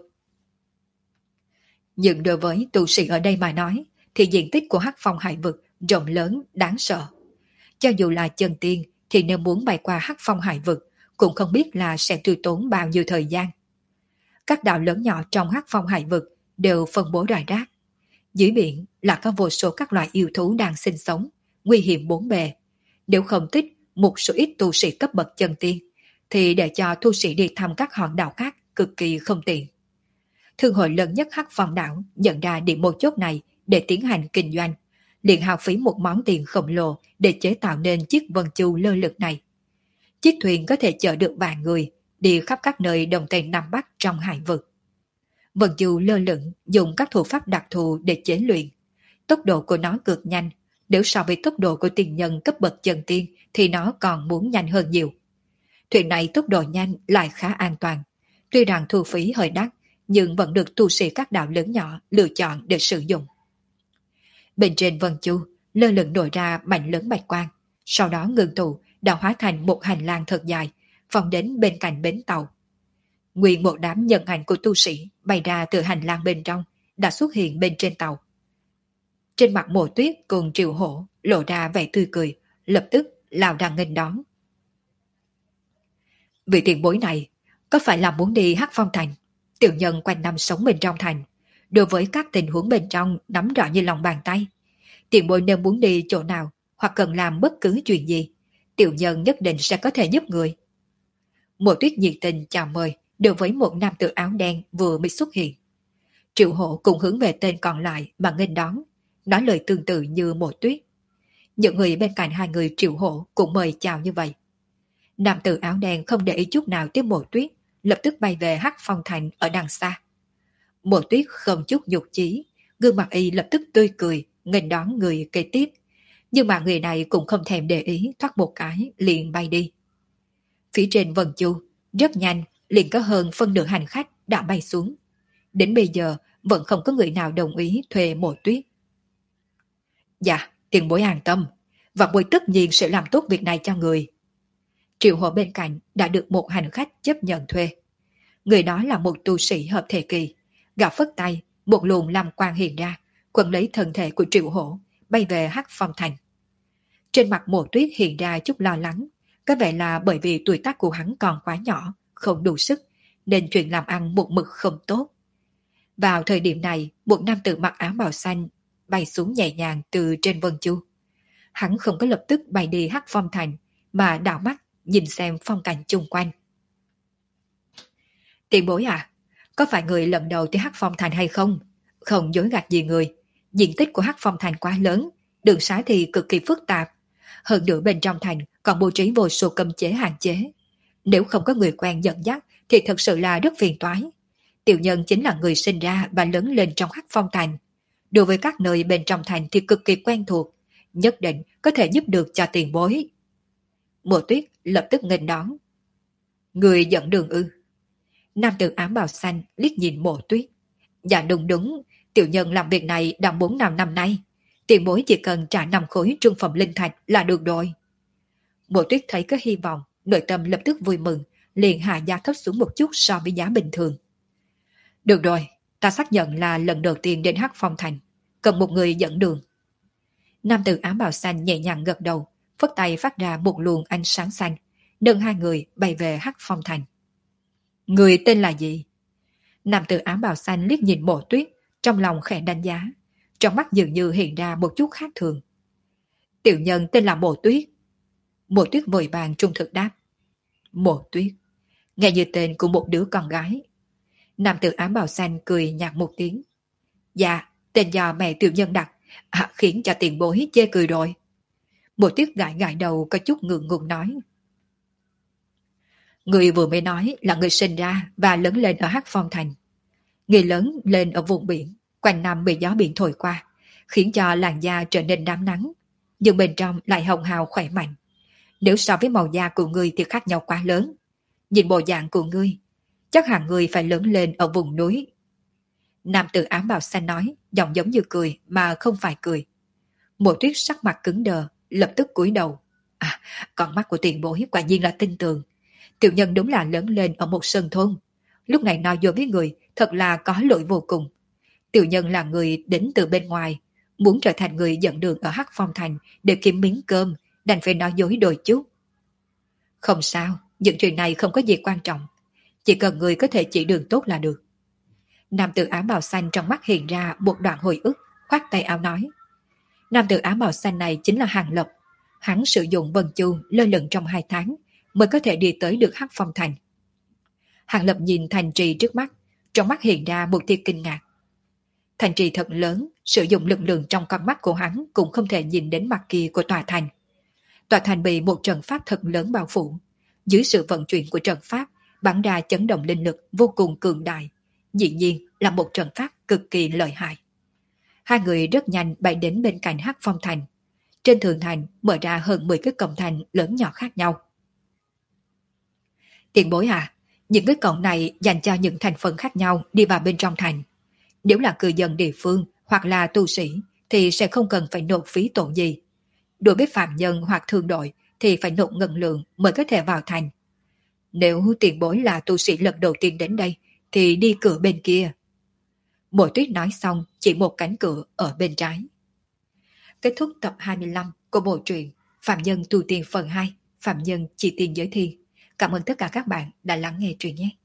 Speaker 1: Nhưng đối với tu sĩ ở đây mà nói, thì diện tích của Hắc Phong hải vực rộng lớn, đáng sợ. Cho dù là chân tiên, thì nếu muốn bay qua Hắc Phong hải vực, cũng không biết là sẽ tiêu tốn bao nhiêu thời gian. Các đảo lớn nhỏ trong Hắc Phong hải vực đều phân bố rải rác. Dưới biển là có vô số các loại yêu thú đang sinh sống, nguy hiểm bốn bề. Nếu không tích một số ít tu sĩ cấp bậc chân tiên, thì để cho tu sĩ đi thăm các hòn đảo khác cực kỳ không tiện. Thương hội lớn nhất Hắc Phong đảo nhận ra điểm mấu chốt này để tiến hành kinh doanh, liền hao phí một món tiền khổng lồ để chế tạo nên chiếc Vân Chu lơ lửng này. Chiếc thuyền có thể chở được vài người, đi khắp các nơi Đông Tây Nam Bắc trong hải vực. Vân Chu lơ lửng dùng các thủ pháp đặc thù để chế luyện. Tốc độ của nó cực nhanh, nếu so với tốc độ của tiền nhân cấp bậc chân tiên thì nó còn muốn nhanh hơn nhiều. Thuyền này tốc độ nhanh lại khá an toàn. Tuy rằng thu phí hơi đắt, nhưng vẫn được tu sĩ các đạo lớn nhỏ lựa chọn để sử dụng. Bên trên Vân Chu, lơ lửng nổi ra mảnh lớn bạch quang, sau đó ngưng tụ đã hóa thành một hành lang thật dài, phóng đến bên cạnh bến tàu. Nguyên một đám nhân ảnh của tu sĩ bay ra từ hành lang bên trong, đã xuất hiện bên trên tàu. Trên mặt Mộ Tuyết cùng Triệu Hổ lộ ra vẻ tươi cười, lập tức lao ra nghênh đón. Vị tiền bối này, có phải là muốn đi Hắc Phong Thành? Tiểu nhân quanh năm sống bên trong thành, đối với các tình huống bên trong nắm rõ như lòng bàn tay. Tiền bối nếu muốn đi chỗ nào hoặc cần làm bất cứ chuyện gì, tiểu nhân nhất định sẽ có thể giúp người. Mộ Tuyết nhiệt tình chào mời đối với một nam tử áo đen vừa mới xuất hiện. Triệu Hổ cùng hướng về tên còn lại mà nghênh đón, nói lời tương tự như Mộ Tuyết. Những người bên cạnh hai người Triệu Hổ cũng mời chào như vậy. Nam tử áo đen không để ý chút nào tiếp Mộ Tuyết, lập tức bay về Hắc Phong Thành ở đằng xa. Mộ Tuyết không chút nhục chí, gương mặt y lập tức tươi cười, nghênh đón người kế tiếp. Nhưng mà người này cũng không thèm để ý, thoát một cái liền bay đi. Phía trên Vân Chu, rất nhanh liền có hơn phân nửa hành khách đã bay xuống. Đến bây giờ vẫn không có người nào đồng ý thuê Mộ Tuyết. Dạ, tiền bối an tâm, và bối tất nhiên sẽ làm tốt việc này cho người. Triệu Hổ bên cạnh đã được một hành khách chấp nhận thuê. Người đó là một tu sĩ hợp thể kỳ. Gã phất tay, một luồng lam quang hiện ra, quấn lấy thân thể của Triệu Hổ, bay về Hắc Phong Thành. Trên mặt Mộ Tuyết hiện ra chút lo lắng, có vẻ là bởi vì tuổi tác của hắn còn quá nhỏ, không đủ sức, nên chuyện làm ăn một mực không tốt. Vào thời điểm này, một nam tử mặc áo bào xanh bay xuống nhẹ nhàng từ trên Vân Chu. Hắn không có lập tức bay đi Hắc Phong Thành, mà đảo mắt nhìn xem phong cảnh chung quanh. Tiền bối à, có phải người lần đầu tới Hắc Phong Thành hay không? Không dối gạt gì người, diện tích của Hắc Phong Thành quá lớn, đường xá thì cực kỳ phức tạp. Hơn nữa bên trong thành còn bố trí vô số cấm chế hạn chế. Nếu không có người quen dẫn dắt thì thật sự là rất phiền toái. Tiểu nhân chính là người sinh ra và lớn lên trong Hắc Phong Thành. Đối với các nơi bên trong thành thì cực kỳ quen thuộc, nhất định có thể giúp được cho tiền bối. Mộ Tuyết lập tức nghênh đón. Người dẫn đường ư? Nam tử áo bào xanh liếc nhìn Mộ Tuyết. Dạ đúng đúng, tiểu nhân làm việc này đã 4-5 năm nay. Tiền bối chỉ cần trả 5 khối trung phẩm linh thạch là được rồi. Mộ Tuyết thấy có hy vọng, nội tâm lập tức vui mừng, liền hạ giá thấp xuống một chút so với giá bình thường. Được rồi, ta xác nhận là lần đầu tiên đến Hắc Phong Thành, cần một người dẫn đường. Nam tử áo bào xanh nhẹ nhàng gật đầu, phất tay phát ra một luồng ánh sáng xanh, nâng hai người bay về Hắc Phong Thành. Người tên là gì? Nam tử áo bào xanh liếc nhìn Mộ Tuyết, trong lòng khẽ đánh giá, trong mắt dường như hiện ra một chút khác thường. Tiểu nhân tên là Mộ Tuyết. Mộ Tuyết vội vàng trung thực đáp. Mộ Tuyết, nghe như tên của một đứa con gái. Nam tử áo bào xanh cười nhạt một tiếng. Dạ, tên do mẹ tiểu nhân đặt, khiến cho tiền bối chê cười rồi. Mộ Tuyết gãi gãi đầu có chút ngượng ngùng nói. Người vừa mới nói là người sinh ra và lớn lên ở Hắc Phong Thành. Người lớn lên ở vùng biển, quanh năm bị gió biển thổi qua, khiến cho làn da trở nên đám nắng, nhưng bên trong lại hồng hào khỏe mạnh. Nếu so với màu da của ngươi thì khác nhau quá lớn. Nhìn bộ dạng của ngươi, chắc hẳn ngươi phải lớn lên ở vùng núi. Nam tử áo bào xanh nói, giọng giống như cười mà không phải cười. Mộ Tuyết sắc mặt cứng đờ, lập tức cúi đầu. Con mắt của tiền bối quả nhiên là tinh tường. Tiểu nhân đúng là lớn lên ở một sơn thôn. Lúc này nói dối với người thật là có lỗi vô cùng. Tiểu nhân là người đến từ bên ngoài, muốn trở thành người dẫn đường ở Hắc Phong Thành để kiếm miếng cơm, đành phải nói dối đôi chút. Không sao, những chuyện này không có gì quan trọng. Chỉ cần người có thể chỉ đường tốt là được. Nam tử áo bào xanh trong mắt hiện ra một đoạn hồi ức, khoát tay áo nói. Nam tử áo bào xanh này chính là Hàng Lập. Hắn sử dụng Vân Chu lơ lửng trong 2 tháng mới có thể đi tới được Hắc Phong Thành. Hàng Lập nhìn thành trì trước mắt, trong mắt hiện ra một tia kinh ngạc. Thành trì thật lớn, sử dụng lực lượng trong con mắt của hắn cũng không thể nhìn đến mặt kia của tòa thành. Tòa thành bị một trận pháp thật lớn bao phủ. Dưới sự vận chuyển của trận pháp, bắn ra chấn động linh lực vô cùng cường đại. Dĩ nhiên là một trận pháp cực kỳ lợi hại. Hai người rất nhanh bay đến bên cạnh Hắc Phong Thành. Trên tường thành mở ra hơn 10 cái cổng thành lớn nhỏ khác nhau. Tiền bối những cái cổng này dành cho những thành phần khác nhau đi vào bên trong thành. Nếu là cư dân địa phương hoặc là tu sĩ thì sẽ không cần phải nộp phí tổn gì. Đối với phạm nhân hoặc thương đội thì phải nộp ngân lượng mới có thể vào thành. Nếu tiền bối là tu sĩ lần đầu tiên đến đây thì đi cửa bên kia. Mộ Tuyết nói xong chỉ một cánh cửa ở bên trái. Kết thúc tập 25 của bộ truyện Phạm Nhân Tu Tiên phần 2, Phạm Nhân Chi Tiên Giới Thi. Cảm ơn tất cả các bạn đã lắng nghe truyện nhé.